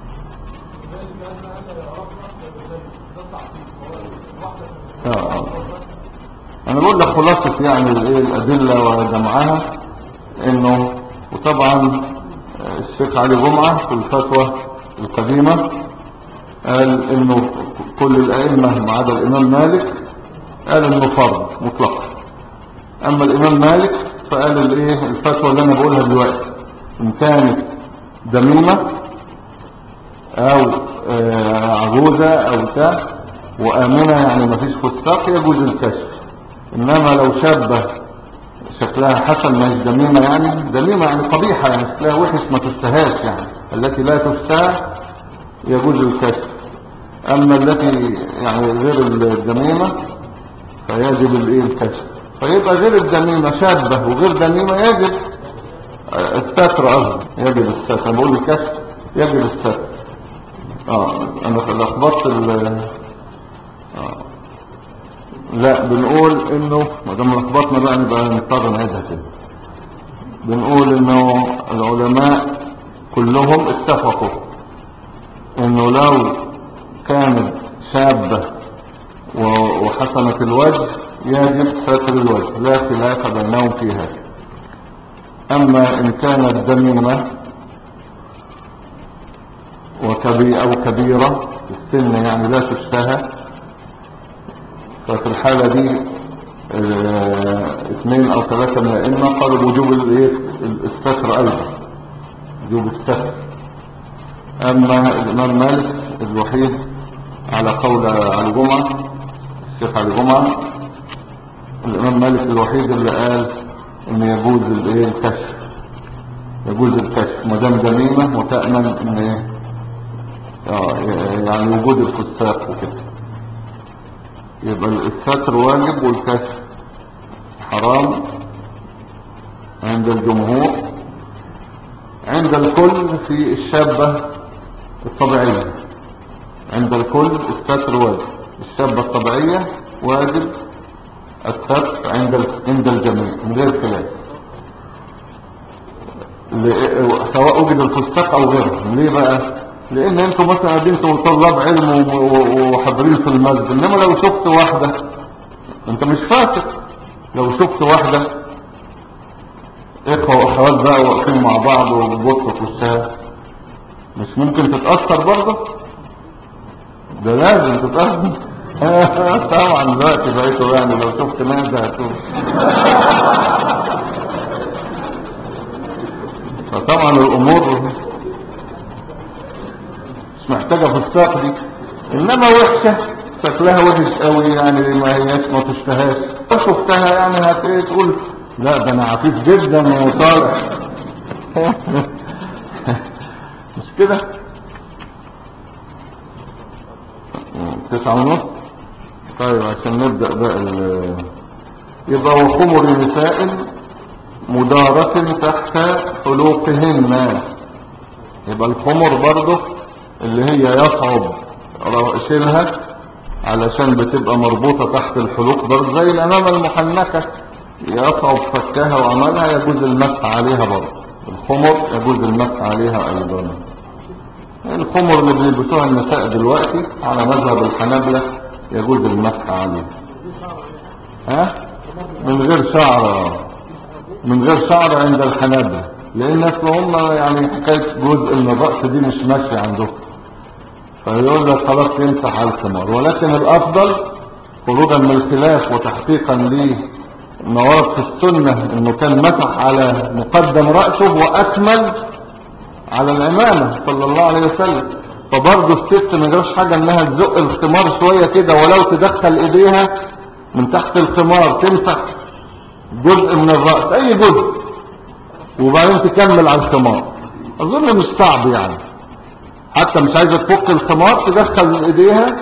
انا بقول لك خلاصة يعني الادلة وجمعها، انه وطبعا الشيخ علي جمعة في الفتوى القديمة قال انه كل الائمة ما عدا الامام مالك قال انه فرض مطلق. اما الامام مالك فقال الفتوى اللي انا بقولها دلوقتي، ان كانت دميمة او عجوزة او بتاع وامنة يعني مفيش فساق يجوز الكشف. انما لو شابة شكلها حسن مش دميمة، يعني دميمة يعني قبيحة، يعني شكلها وحش ما تشتهاش، يعني التي لا تشتهى يجوز الكشف. اما التي يعني غير الدميمة فيجب الايه الكشف. فيبقى غير الدميمة شابة وغير دميمة يجب الستر، قصدي يجب الستر. انا بقول الكشف يجب الستر. انا لخبطت لا بنقول انه ما دام لخبطنا بقى نبقى نضطر نعيدها كده. بنقول انه العلماء كلهم اتفقوا انه لو كانت شابة وحسنة الوجه يجب ستر الوجه، لا خلاف بينهم فيها. اما ان كانت دميمة او كبيرة السن يعني لا تشتهى، ففي الحالة دي 2 أو 3 من الأئمة قالوا بوجوب الستر أيضا، وجوب الستر. أما الإمام مالك الوحيد على قول علي جمعة، الشيخ علي جمعة، الإمام مالك الوحيد اللي قال إن يجوز الكشف، يجوز الكشف ما دام دميمة وتأمن إن يعني وجود الفساق وكده، يبقى الستر واجب والكشف حرام عند الجمهور. عند الكل في الشابة الطبيعية، عند الكل الستر واجب. الشابة الطبيعية واجب الستر عند الجميع من غير خلاف، سواء وجد الفساق او غيره. ليه بقى؟ لان انتوا مثلا انتوا طلاب علم وحاضرين في المسجد، انما لو شفت واحدة انت مش فاكر، لو شفت واحدة اخوة واخوات بقى واقفين مع بعض وبصوا في وشها، مش ممكن تتأثر برضه؟ ده لازم تتأثر. طبعا دلوقتي بقيتوا يعني لو شفت ماذا هتقول. فطبعا الامور مش محتاجة في الساق دي، انما وحشة شكلها وحش قوي يعني ما هياش ما تشتهاش، شفتها يعني هتقول تقول لا ده انا عفيف جدا وصالح. مش كده؟ 9:30. طيب عشان نبدأ بقى يبقى وخمر نساء مدارة تحت حلوقهن. يبقى الخمر برضه اللي هي يصعب شيلها علشان بتبقى مربوطة تحت الحلوق برضه، زي الأمامة المحنكة يصعب فكها وعملها، يجوز المسح عليها برضه. الخمر يجوز المسح عليها أيضا. الخمر اللي بيلبسوها النساء دلوقتي على مذهب الحنابلة يجوز المسح عليها. من غير شعر، من غير شعر عند الحنابلة، لان هم يعني حكاية جزء من الرأس دي مش ماشي عندهم، فيقول لك خلاص يمسح على الخمار. ولكن الافضل خروجا من الخلاف وتحقيقا لما ورد في السنة انه كان مسح على مقدم رأسه واكمل على العمامة صلى الله عليه وسلم. فبرضه الست ما جراش حاجة انها تزق الخمار شوية كده، ولو تدخل ايديها من تحت الخمار تمسح جزء من الرأس، اي جزء، وبعدين تكمل على الخمار. اظن مش صعب يعني، حتى مش عايزة تفك الخمار تدخل ايديها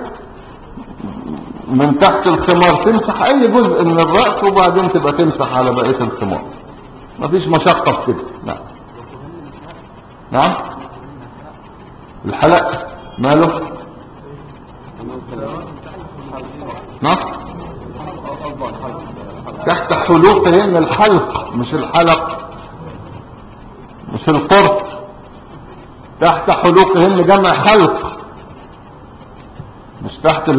من تحت الخمار تمسح اي جزء من الرأس، وبعدين تبقى تمسح على بقية الخمار. مفيش مشقة في كده. نعم. نعم. الحلق ماله؟ نعم. تحت حلوقهن الحلق مش الحلق، مش القرط. تحت حلوقهن جمع حلق، مش تحت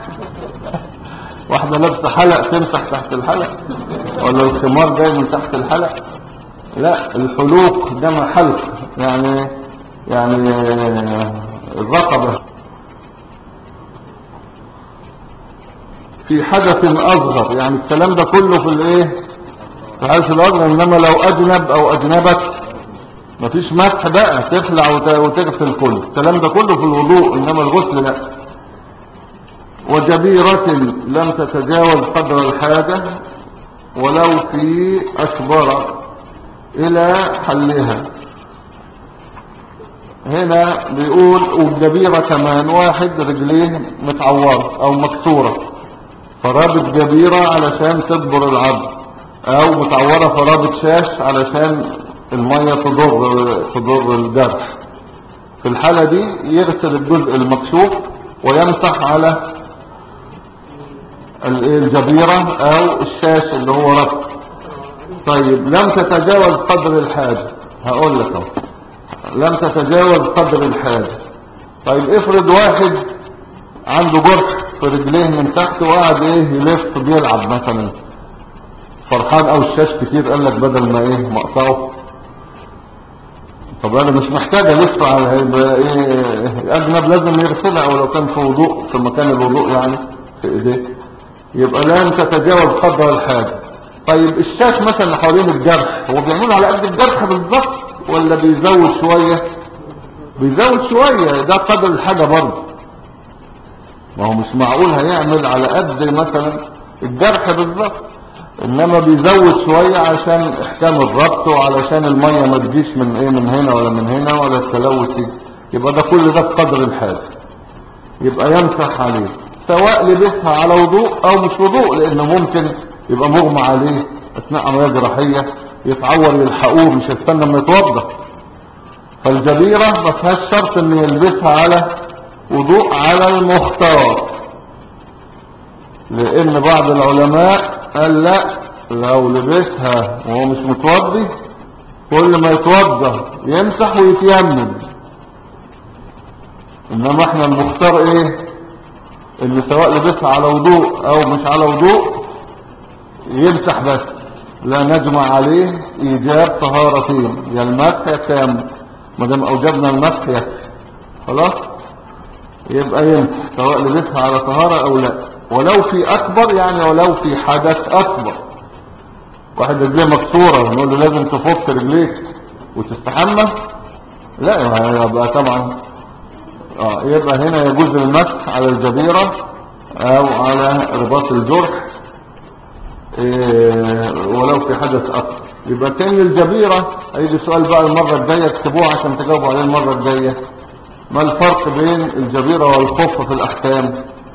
واحدة لابسة حلق تمسح تحت الحلق، ولا الخمار جاي من تحت الحلق؟ لا، الحلوق جمع حلق، يعني الرقبة. في حدث اصغر، يعني الكلام ده كله في الايه، في الحدث الاصغر. انما لو اجنب او اجنبت مفيش مسح بقى تخلع وتغسل كله، الكلام ده كله في الوضوء، انما الغسل لا. وجبيرة لم تتجاوز قدر الحاجة ولو في أكبر إلى حلها. هنا بيقول والجبيرة كمان واحد رجليه متعورة أو مكسورة فرابط جبيرة علشان تجبر العظم، أو متعورة فرابط شاش علشان المية تضر الجرح. في الحالة دي يغسل الجزء المكشوف ويمسح على الجبيرة او الشاش اللي هو ربط. طيب لم تتجاوز قدر الحاجة، هقول لك لم تتجاوز قدر الحاجة. طيب افرض واحد عنده جرح في رجليه من تحت وقعد يلف بيلعب مثلا فرحان او الشاش كتير، قال لك بدل ما مقطعه، طب انا مش محتاج الف على هيبقى اجنب، لازم يغسلها، او لو كان في وضوء في مكان الوضوء يعني في ايديه، يبقى لن تتجاوز قدر الحاجة. طيب الشاش مثلا اللي حوالين الجرح هو بيعمل على قد الجرح بالظبط ولا بيزود شوية؟ بيزود شوية، ده قدر الحاجة برضه. ما هو مش معقول هيعمل على قد مثلا الجرح بالظبط، انما بيزود شوية عشان احكام الربط وعلشان المية ما تجيش من هنا ولا من هنا ولا التلوث. يبقى ده كل ده قدر الحاجة، يبقى يمسح عليه سواء لبسها على وضوء او مش وضوء، لانه ممكن يبقى مغمى عليه اثناء عملية جراحية يتعور يلحقوه مش هيستنى ما يتوضى. فالجبيرة ما فيهاش شرط ان يلبسها على وضوء على المختار، لان بعض العلماء قال لا، لو لبسها وهو مش متوضي كل ما يتوضى يمسح ويتيمم. انما احنا المختار ان سواء لبسها على وضوء او مش على وضوء يمسح بس، لا نجمع عليه ايجاب طهارتين، يا المسح يا التيمم، ما دام اوجبنا المسح يكفي خلاص، يبقى يمسح سواء لبسها على طهارة او لا. ولو في اكبر يعني ولو في حدث اكبر، واحد رجليه مكسورة نقول له لازم تفك رجليك وتستحمى؟ لا، يبقى طبعا يبقى هنا يجوز المسح على الجبيرة او على رباط الجرح ولو في حدث اكبر. يبقى كان الجبيرة هيجي سؤال بقى المرة الجاية، اكتبوه عشان تجاوبوا عليه المرة الجاية. ما الفرق بين الجبيرة والخف في الاحكام؟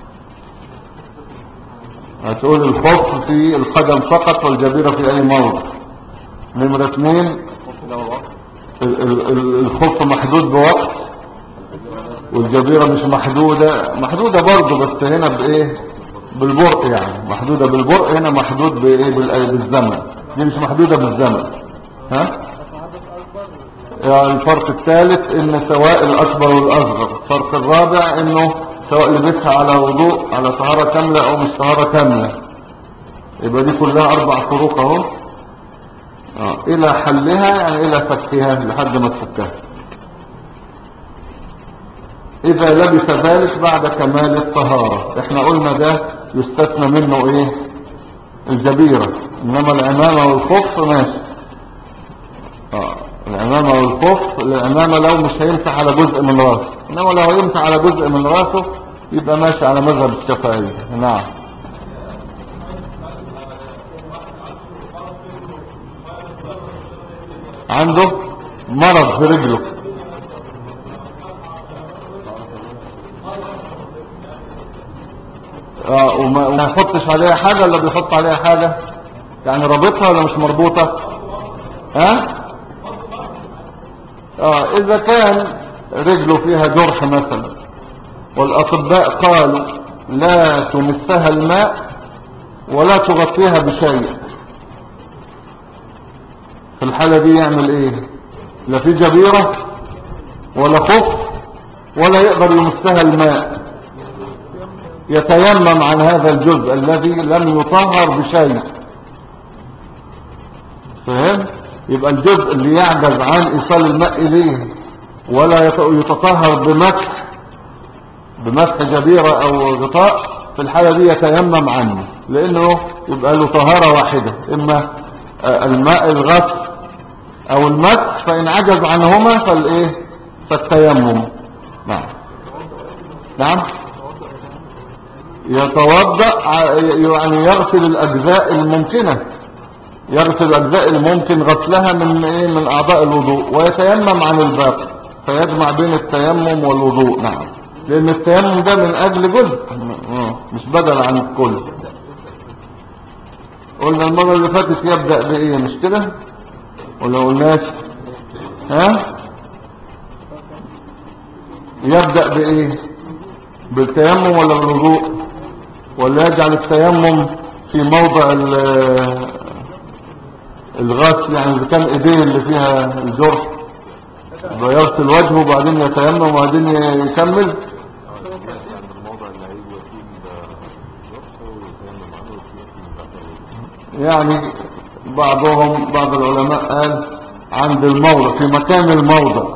هتقول الخف في القدم فقط والجبيرة في اي موضع. نمرة 2 الخف محدود بوقت والجبيرة مش محدودة برضه، بس هنا بالبرء، يعني محدودة بالبرء، هنا محدود بالزمن، دي مش محدودة بالزمن. يعني الفرق الثالث ان سواء الاكبر والاصغر. الفرق الرابع انه سواء لبسها على وضوء على طهارة كاملة او مش طهارة كاملة. يبقى دي كلها 4 فروق اهو. الى حلها يعني الى فكها لحد ما تفكها. اذا لبس ذلك بعد كمال الطهارة، احنا قلنا ده يستثنى منه الجبيرة، انما العمامة والخف ماشي. العمامة والخف، العمامة لو مش هيمسح على جزء من راسه، انما لو هيمسح على جزء من راسه يبقى ماشي على مذهب الشافعية. نعم. عنده مرض في رجله وما يحطش عليها حاجة ولا بيحط عليها حاجة؟ يعني رابطها ولا مش مربوطة؟ اذا كان رجله فيها جرح مثلا والاطباء قالوا لا تمسها الماء ولا تغطيها بشيء، في الحالة دي يعمل لا في جبيرة ولا خف ولا يقدر يمسها الماء، يتيمم عن هذا الجزء الذي لم يطهر بشيء. فهم؟ يبقى الجزء اللي يعجز عن ايصال الماء اليه ولا يتطهر بمسح جبيرة او غطاء، في الحالة دي يتيمم عنه، لانه يبقى له طهارة واحدة، اما الماء الغسل او المسح، فان عجز عنهما فالايه فالتيمم. نعم. نعم. يتوضأ يعني يغسل الاجزاء الممكنة، يغسل الاجزاء الممكن غسلها من ايه من اعضاء الوضوء، ويتيمم عن الباقي، فيجمع بين التيمم والوضوء. نعم. لان التيمم ده من اجل جزء مش بدل عن الكل. قلنا المرة اللي فاتت يبدأ بايه، مش كده ولا قلناش؟ ها، يبدأ بايه، بالتيمم ولا بالوضوء؟ ولا يجعل التيمم في موضع الغسل، يعني اذا كان ايديه اللي فيها الجرح يغسل وجهه وبعدين يتيمم وبعدين يكمل؟ يعني بعض العلماء قال عند الموضع، في مكان الموضع،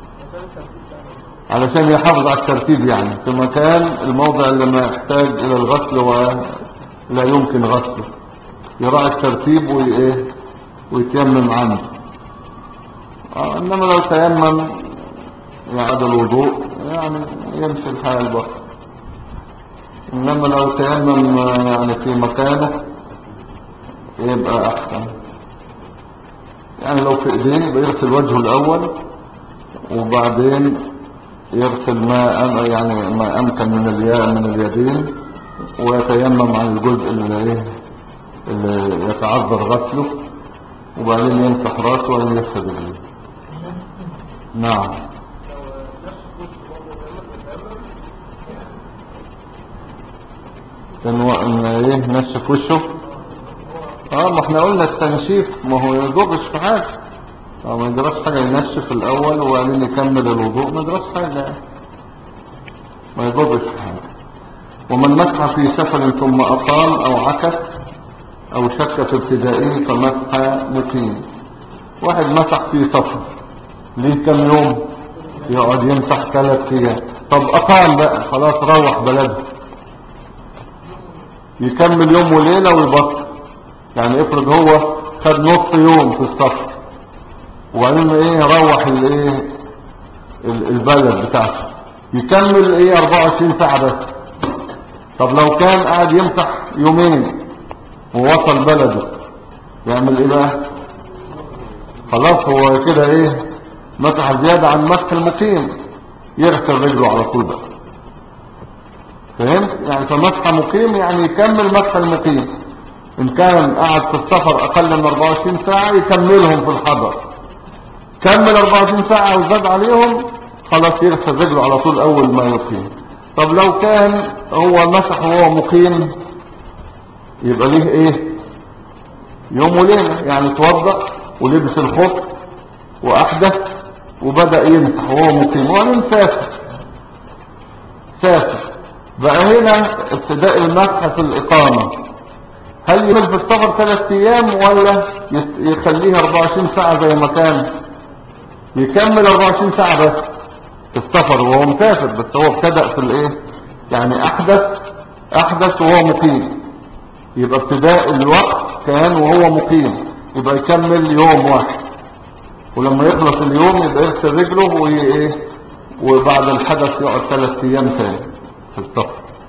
علشان يحافظ على الترتيب، يعني في مكان الموضع اللي ما يحتاج الى الغسل ولا يمكن غسله، يراعي الترتيب ويتيمم عنه. انما لو تيمم يعاد الوضوء يعني يمشي الحال بقى. انما لو تيمم يعني في مكانه يبقى احسن. يعني لو في ايديه يبقى يغسل وجهه الاول وبعدين يغسل ما امكن من اليدين، ويتيمم عن الجزء اللي يتعذر غسله، وبعدين يمسح راسه ويغسل رجليه. نعم. ان نشف وشه. ما احنا قلنا التنشيف ما هو يضرش في حاجه، ما يجراش حاجه، ينشف الاول وبعدين يكمل الوضوء، ما يجراش حاجه، ما يضرش في حاجه. ومن مسح في سفر ثم اقام او عكس او شك في ابتدائه فمسح مقيم. واحد مسح في سفر ليه كم يوم، يقعد يمسح 3 ايام. طب اقام بقى خلاص روح بلده، يكمل يوم وليلة ويبطل. يعني افرض هو خد نص يوم في السفر وبعدين روح البلد بتاعته، يكمل 24 ساعة بس. طب لو كان قاعد يمسح يومين ووصل بلده يعمل ايه بقى؟ خلاص هو كده مسح زيادة عن مسح المقيم، يغسل رجله على طول بقى. فهمت؟ يعني فمسح مقيم يعني يكمل مسح المقيم. ان كان قاعد في السفر اقل من 24 ساعة يكملهم في الحضر، كمل 24 ساعة وزاد عليهم خلاص يغسل رجله على طول اول ما يقيم. طب لو كان هو مسح وهو مقيم يبقى ليه يوم وليلة، يعني توضأ ولبس الخف واحدث وبدأ يمسح وهو مقيم وبعدين سافر بقى. هنا ابتداء المسح في الإقامة، هل يمل في السفر 3 ايام ولا يخليها 24 ساعة زي ما كان؟ يكمل 24 ساعة بس في السفر وهو مسافر، بس هو ابتدأ في يعني احدث وهو مقيم، يبقى ابتداء الوقت كان وهو مقيم، يبقى يكمل يوم واحد، ولما يخلص اليوم يبقى يغسل رجله وبعد الحدث يقعد 3 ايام تاني في السفر.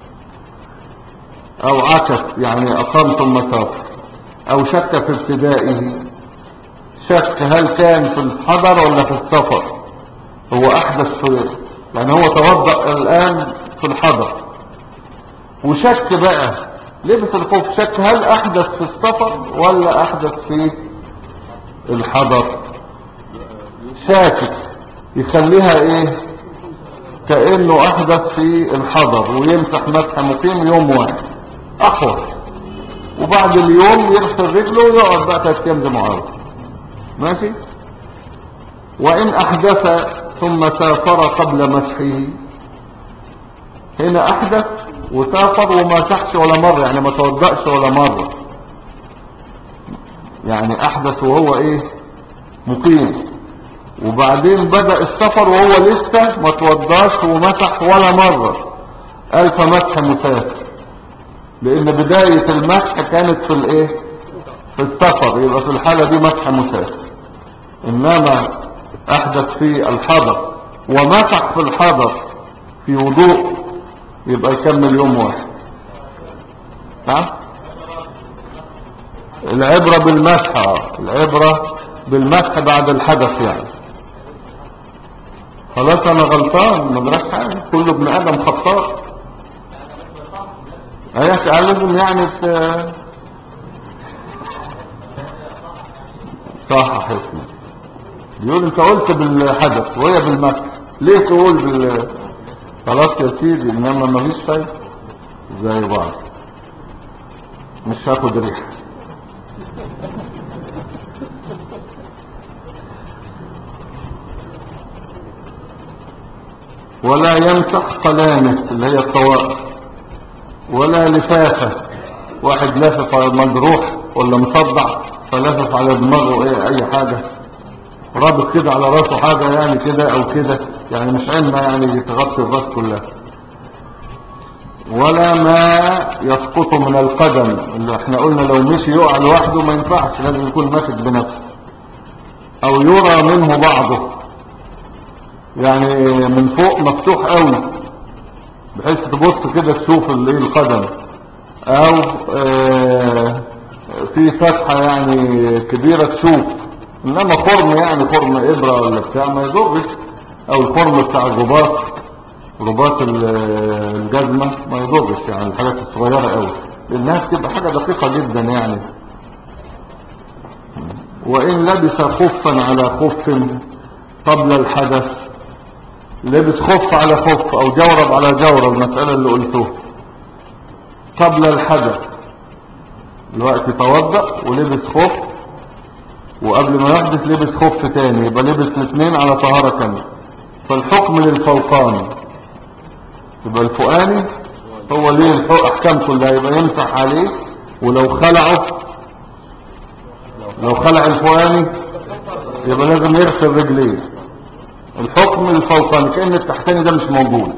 او عكس يعني اقام ثم سافر، او شك في ابتدائه، شك هل كان في الحضر ولا في السفر. هو احدث يعني هو توضأ الان في الحضر وشك بقى لبس الخوف، شك هل احدث في السفر ولا احدث في الحضر. شاكك يخليها كأنه احدث في الحضر ويمسح مسح مقيم يوم واحد احوط، وبعد اليوم يغسل رجله ويقعد بقى 3 ايام زي ما عاوز. ماشي. وان احدث ثم سافر قبل مسحه، هنا احدث وسافر وما مسحش ولا مرة، يعني ما توضأش ولا مرة، يعني احدث وهو مقيم، وبعدين بدأ السفر وهو لسه ما توضاش ومسح ولا مرة، قال فمسح مسافر، لان بداية المسح كانت في السفر، يبقى في الحالة دي مسح مسافر. انما احدث في الحضر ومسح في الحضر في وضوء يبقى يكمل يوم واحد. نعم، العبرة بالمسح، العبرة بالمسح بعد الحدث يعني. خلاص انا غلطان، ما جراش حاجه، كل ابن ادم خطاء. ايوه لازم يعني صح حسن بيقول انت قلت بالحدث وهي بالمسح، ليه تقول خلاص يا سيدي، انما مفيش فايده زي بعض، مش هاخد ريحه. ولا يمسح قلامه اللي هي الطوائف، ولا لفافة، واحد لافف على مجروح ولا مصدع فلافف على دماغه اي حاجة، رابط كده على راسه حاجة يعني كده او كده، يعني مش عمة يعني تغطي الراس كلها. ولا ما يسقط من القدم، اللي احنا قلنا لو مشي يقع لوحده ما ينفعش، لازم يكون ماسك بنفسه، او يرى منه بعضه، يعني من فوق مفتوح قوي بحيث تبص كده تشوف القدم، او في فتحة يعني كبيرة تشوف، انما خرم يعني خرم ابرة ولا بتاع ما يضرش، او الخرم بتاع رباط الجزمة ما يضرش، يعني الحاجات الصغيرة قوي لانها بتبقى حاجة دقيقة جدا يعني. وان لبس خفا على خف قبل الحدث، لبس خف على خف او جورب على جورب، المسألة اللي قلتوه قبل الحدث، الوقت توضأ ولبس خف، وقبل ما يحدث لبس خف تاني، يبقى لبس الاثنين على طهارة كاملة، فالحكم للفوقاني، يبقى الفوقاني هو ليه الاحكام كلها، يبقى يمسح عليه، ولو خلع الفوقاني يبقى لازم يغسل رجليه. الحكم الفوقاني كأن التحتاني ده مش موجود.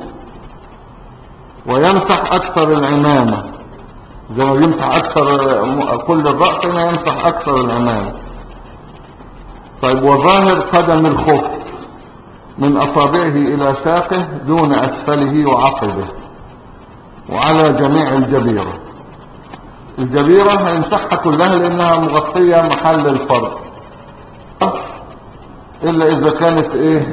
ويمسح اكثر العمامة، زي ما يمسح اكثر كل الرأس هنا يمسح اكثر العمامة. طيب وظاهر قدم الخف من اصابعه الى ساقه دون اسفله وعقبه، وعلى جميع الجبيرة. الجبيرة هيمسحها كلها لانها مغطية محل الفرد، الا اذا كانت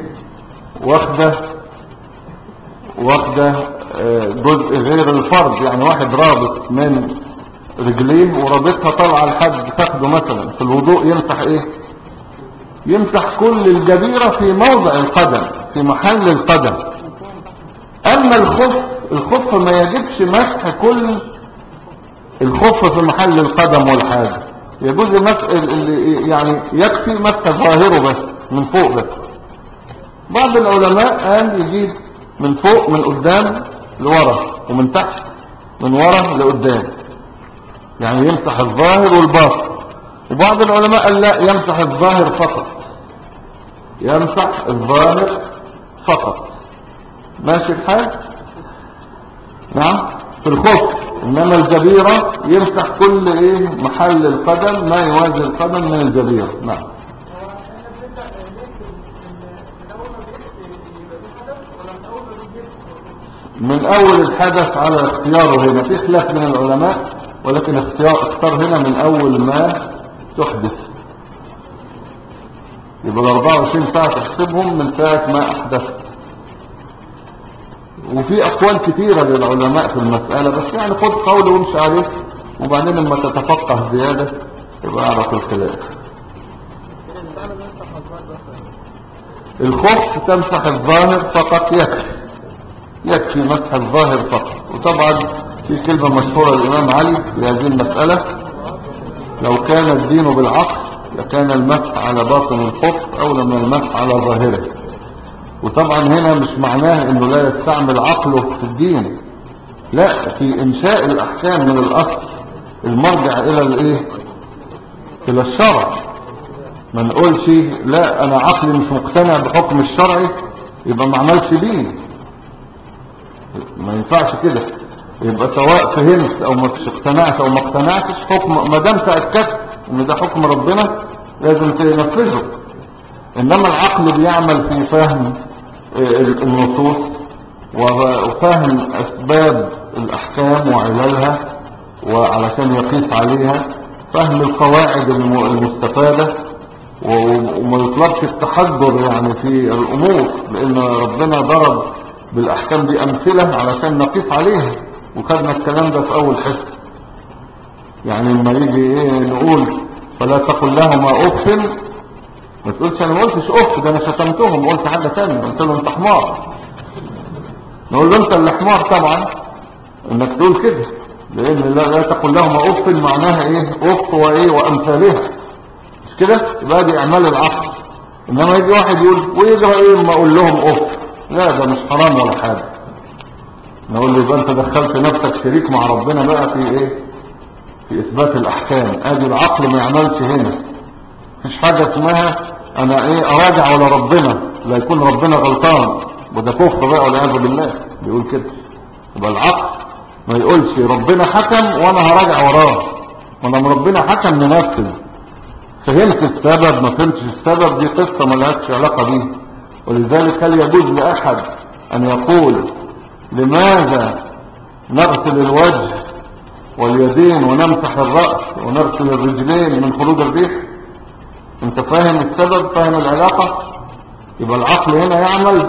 واخدة جزء غير الفرد، يعني واحد رابط من رجليه ورابطها طالعه لحد فخده مثلا، في الوضوء يمسح كل الجبيرة في موضع القدم في محل القدم. اما الخف ما يجبش مسح كل الخف في محل القدم والحاجة، يجوز يعني يكفي مسح ظاهره بس من فوق بس. بعض العلماء قال يجيب من فوق من قدام لورا، ومن تحت من ورا لقدام، يعني يمسح الظاهر والباطن. وبعض العلماء قال لا، يمسح الظاهر فقط، يمسح الظاهر فقط. ماشي الحال؟ نعم في الخف. انما الجبيرة يمسح كل محل القدم ما يوازي القدم من الجبيرة. نعم. من اول الحدث على اختياره هنا، في خلاف من العلماء، ولكن اختار هنا من اول ما تحدث، يبقى 24 ساعة تحسبهم من ساعة ما احدثت. وفي اقوال كثيرة للعلماء في المسألة، بس يعني خد قول وامشي عليه، وبعدين لما تتفقه زيادة يبقى اعرف الخلاف. الخف تمسح الظاهر فقط، يكفي مسح الظاهر فقط. وطبعا في كلمة مشهورة للإمام علي في هذه المسألة: لو كان الدين بالعقل لكان المسح على باطن الخف أولى من المسح على ظاهره. وطبعا هنا مش معناه انه لا يستعمل عقله في الدين، لا، في انشاء الاحكام من الاصل المرجع الى الشرع. ما نقولش لا انا عقلي مش مقتنع بحكم الشرعي يبقى ما عملش دين، ما ينفعش كده. يبقى سواء فهمت او ما اقتنعت او ما اقتنعتش، حكم ما دام تاكدت ان ده حكم ربنا لازم تنفذه. انما العقل بيعمل في فهم النصوص وفهم اسباب الاحكام وعلالها وعلشان يقيس عليها، فهم القواعد المستفادة، وما يطلبش التحضر يعني في الامور، لان ربنا ضرب بالاحكام دي امثلة علشان نقيس عليها، وخدنا الكلام ده في اول حصة. يعني لما يجي نقول فلا تقل لهما اف، ما تقولش انا ما قلتش اف، ده انا شتمتهم، قلت حاجة تانية، قلت له انت حمار. نقول له انت اللي حمار طبعا انك تقول كده، لان لا تقل لهما اف معناها اف وامثالها، مش كده؟ يبقى دي اعمال العقل. انما يجي واحد يقول ويجرى اما اقول لهم اف، لا ده مش حرام ولا حاجة. نقول له يبقى انت دخلت نفسك شريك مع ربنا بقى في في اثبات الاحكام. ادي العقل ما يعملش هنا. مفيش حاجة اسمها انا اراجع على ربنا، لا يكون ربنا غلطان، وده كفر بقى والعياذ بالله بيقول كده. يبقى العقل ما يقولش ربنا حكم وانا هراجع وراه، ولما ربنا حكم ننفذ. فهمت السبب ما فهمتش السبب دي قصة ملهاش علاقة بيه. ولذلك هل يجوز لأحد أن يقول لماذا نغسل الوجه واليدين ونمسح الرأس ونغسل الرجلين من خروج الريح؟ انت فاهم السبب، فاهم العلاقة. يبقى العقل هنا يعمل،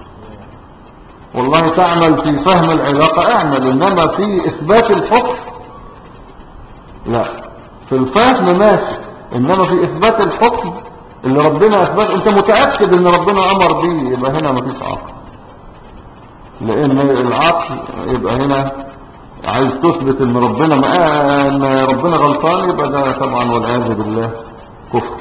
والله تعمل في فهم العلاقة اعمل، انما في اثبات الحكم لا. في الفهم ماشي، انما في اثبات الحكم اللي ربنا اثبت انت متأكد ان ربنا امر به، يبقى هنا مفيش عقل. لان العقل يبقى هنا عايز تثبت ان ربنا غلطان، يبقى ده طبعا والعياذ بالله كفر.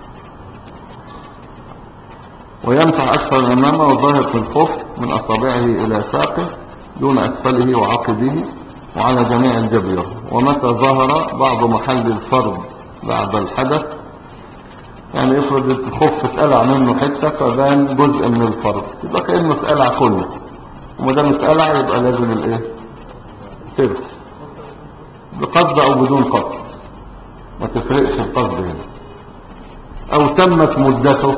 ويمسح أكثر الأمامة والظاهر في الخف من أصابعه إلى ساقه دون أسفله وعقبه وعلى جميع الجبيرة. ومتى ظهر بعض محل الفرد بعد الحدث، يعني افرض الخف اتقلع منه حتة فبان جزء من الفرد، يبقى كأنه اتقلع كله، وما دام اتقلع يبقى لازم ترس بقصد أو بدون قصد، ما تفرقش القصد هنا. أو تمت مدته،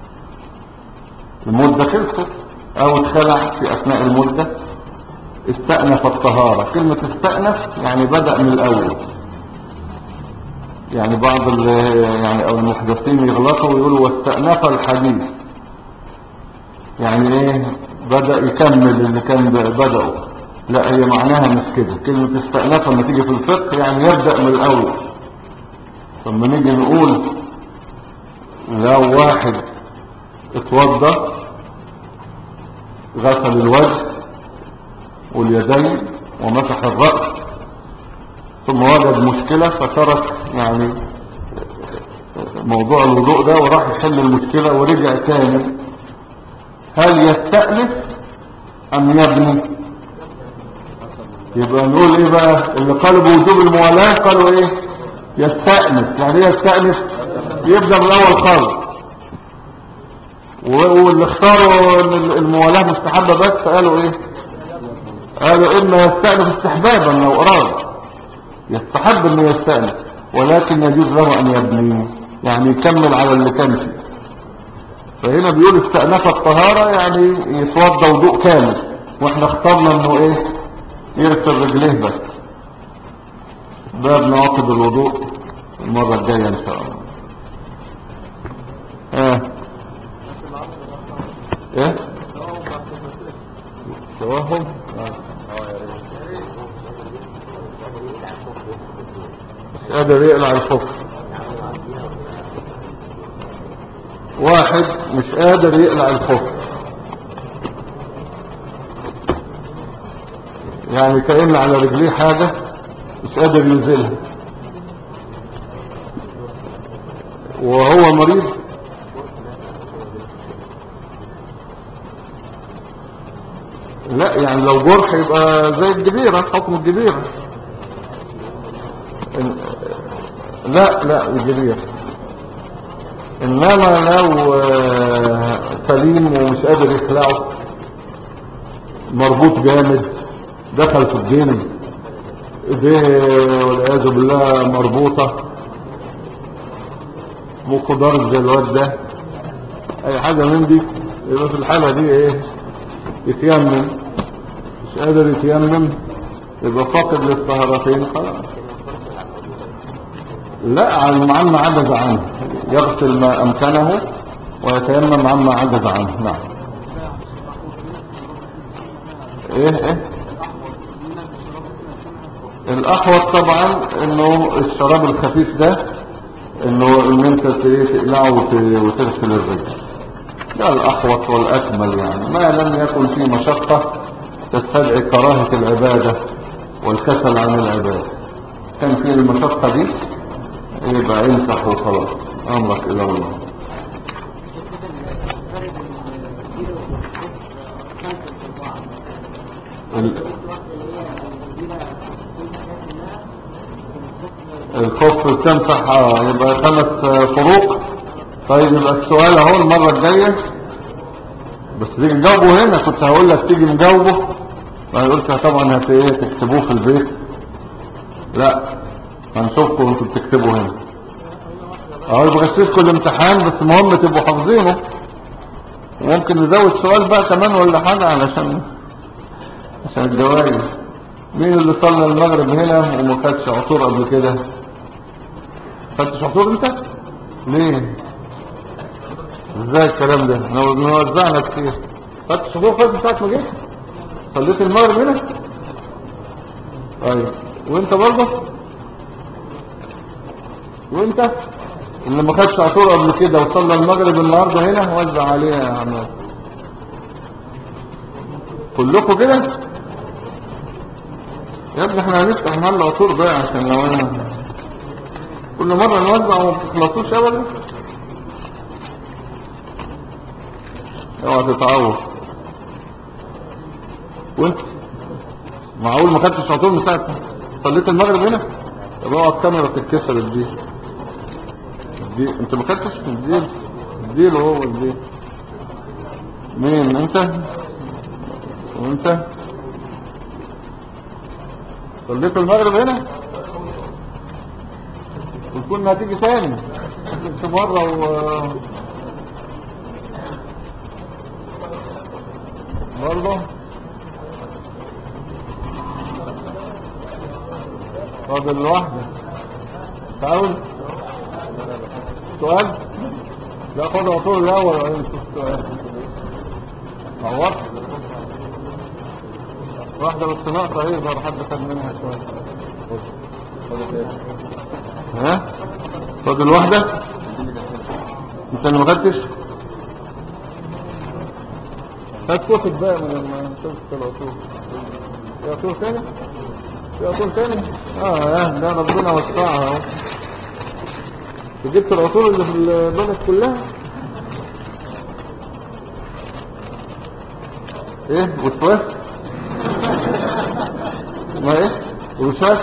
المدة خلصت، او اتخلع في اثناء المدة، استأنف الطهارة. كلمة استأنف يعني بدأ من الاول. يعني بعض او المحدثين يغلطوا ويقولوا واستأنف الحديث، يعني بدأ يكمل اللي كان بدأه. لا، هي معناها مش كده. كلمة استأنف لما تيجي في الفقه يعني يبدأ من الاول. لما نيجي نقول لو واحد اتوضى غسل الوجه واليدين ومسح الرأس ثم وجد مشكلة فترك يعني موضوع الوضوء ده وراح يحل المشكلة ورجع تاني، هل يستأنف ام يبني؟ يبقى نقول بقى اللي قالوا بوجوب الموالاة قالوا يستأنف. يعني يستأنف يبدأ من الاول خالص. واللي اختاروا الموالاة مستحبة بس قالوا قالوا إما يستأنف استحبابا لو أراد، يستحب إنه يستأنف، ولكن يجوز له أن يبني، يعني يكمل على اللي كان فيه. فهنا بيقول استأنف الطهارة يعني يتوضى وضوء كامل، واحنا اخترنا إنه يغسل رجليه بس. باب نواقض الوضوء المرة الجاية إن شاء الله. توهم مش قادر يقلع الخف. واحد مش قادر يقلع الخف، يعني كأن على رجليه حاجة مش قادر ينزلها وهو مريض. لا يعني لو جرح يبقى زي الجبيرة، حكم الجبيرة. لا الجبيرة. انما لو سليم ومش قادر يخلعه، مربوط جامد، دخل في الجن، ايديه والعياذ بالله مربوطة، مخه ضارب زي الواد ده، اي حاجة من دي، يبقى في الحالة دي ايه؟ يتيمم. مش قادر يتيمم يبقى فاقد للطهارتين خلاص. لا، عما عجز عنه يغسل ما امكنه ويتيمم عما عجز عنه. نعم. ايه الاحوط طبعا انه الشراب الخفيف ده، انه ان انت تقلعه وتغسل الرجل، ده الاحوط والاكمل يعني، ما لم يكن في مشقة تستدعي كراهة العبادة والكسل عن العبادة. كان في المشقة دي يبقى امسح وخلاص، امرك الى الله. الخف تمسح يبقى 5 فروق. طيب يبقى السؤال اهو المرة الجاية، بس تيجي نجاوبه هنا. كنت هقول لك تيجي نجاوبه، ما قلت طبعا تكتبوه في البيت. لا، هنشوفكم انتوا بتكتبوا هنا اهو. يبقى غششكم الامتحان، بس مهم تبقوا حافظينه. وممكن نزود سؤال بقى كمان ولا حاجة عشان الجوائز. مين اللي صلى المغرب هنا وما خدش عطور قبل كده؟ خدتش عطور انت؟ ليه؟ ازاي الكلام ده؟ احنا وزعنا كتير. خدتش عطور خالص ساعة ما جيت؟ صليت المغرب هنا؟ طيب وانت برضه؟ وانت اللي ما خدش عطور قبل كده وصلى المغرب النهارده هنا وزع عليها يا عماد. كلكم كده يا ابني؟ احنا هنفتح محل عطور بقى، عشان لو انا كل مرة نوزع وما بتخلصوش ابدا. اوعى تتعوض. وانت معقول ما خدتش عطور من ساعة صليت المغرب هنا؟ طب اوعى الكاميرا تتكسر. دي انت ما خدتش اديله هو الديل. مين انت؟ وانت صليت المغرب هنا؟ وكنا هتيجي تاني كنت مرة برضه فاضل واحدة. تعال سؤال. لا، خد عطور الاول وبعدين نشوف السؤال. عوضت واحدة بس ناقصة، ايه ظهر حد خد منها شوية. ها فاضل واحدة. انت اللي ما خدتش؟ هات كتب بقى من لما شفت العطور. في عطور تاني؟ في عطور تاني؟ ده ربنا وسعها اهو. جبت العطور اللي في البلد كلها. ايه وسواس؟ ما ايه وشاش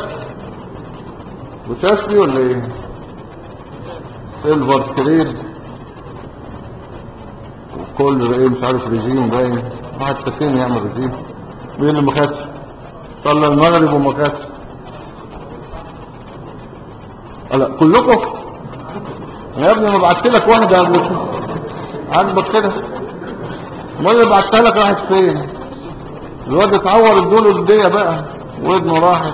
دي ولا ايه؟ سيلفر كريد وكل ايه مش عارف ريجيم باين. واحد سكين يعمل ريجيم. مين اللي ما خدش؟ صلى المغرب وما خدش. لا كلكم يا ابني. ما بعت لك واحده قبل كده عاجبك كده؟ ما اللي بعتها لك راحت فين؟ الواد اتعور ادوله الديه بقى ودنه راحت.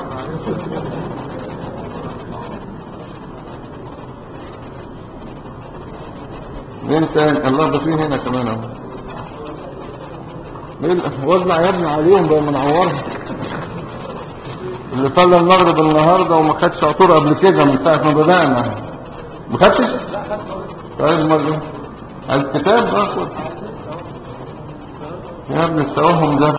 مين تاني؟ الله ده فيه هنا كمان اهو. وزع يا ابني عليهم بقى منعورها. اللي صلى المغرب النهارده وما خدش عطور قبل كده من ساعه ما بدانا. ما خدتش؟ طيب امال ايه؟ عايز كتاب؟ اخد يا ابني التوهم ده.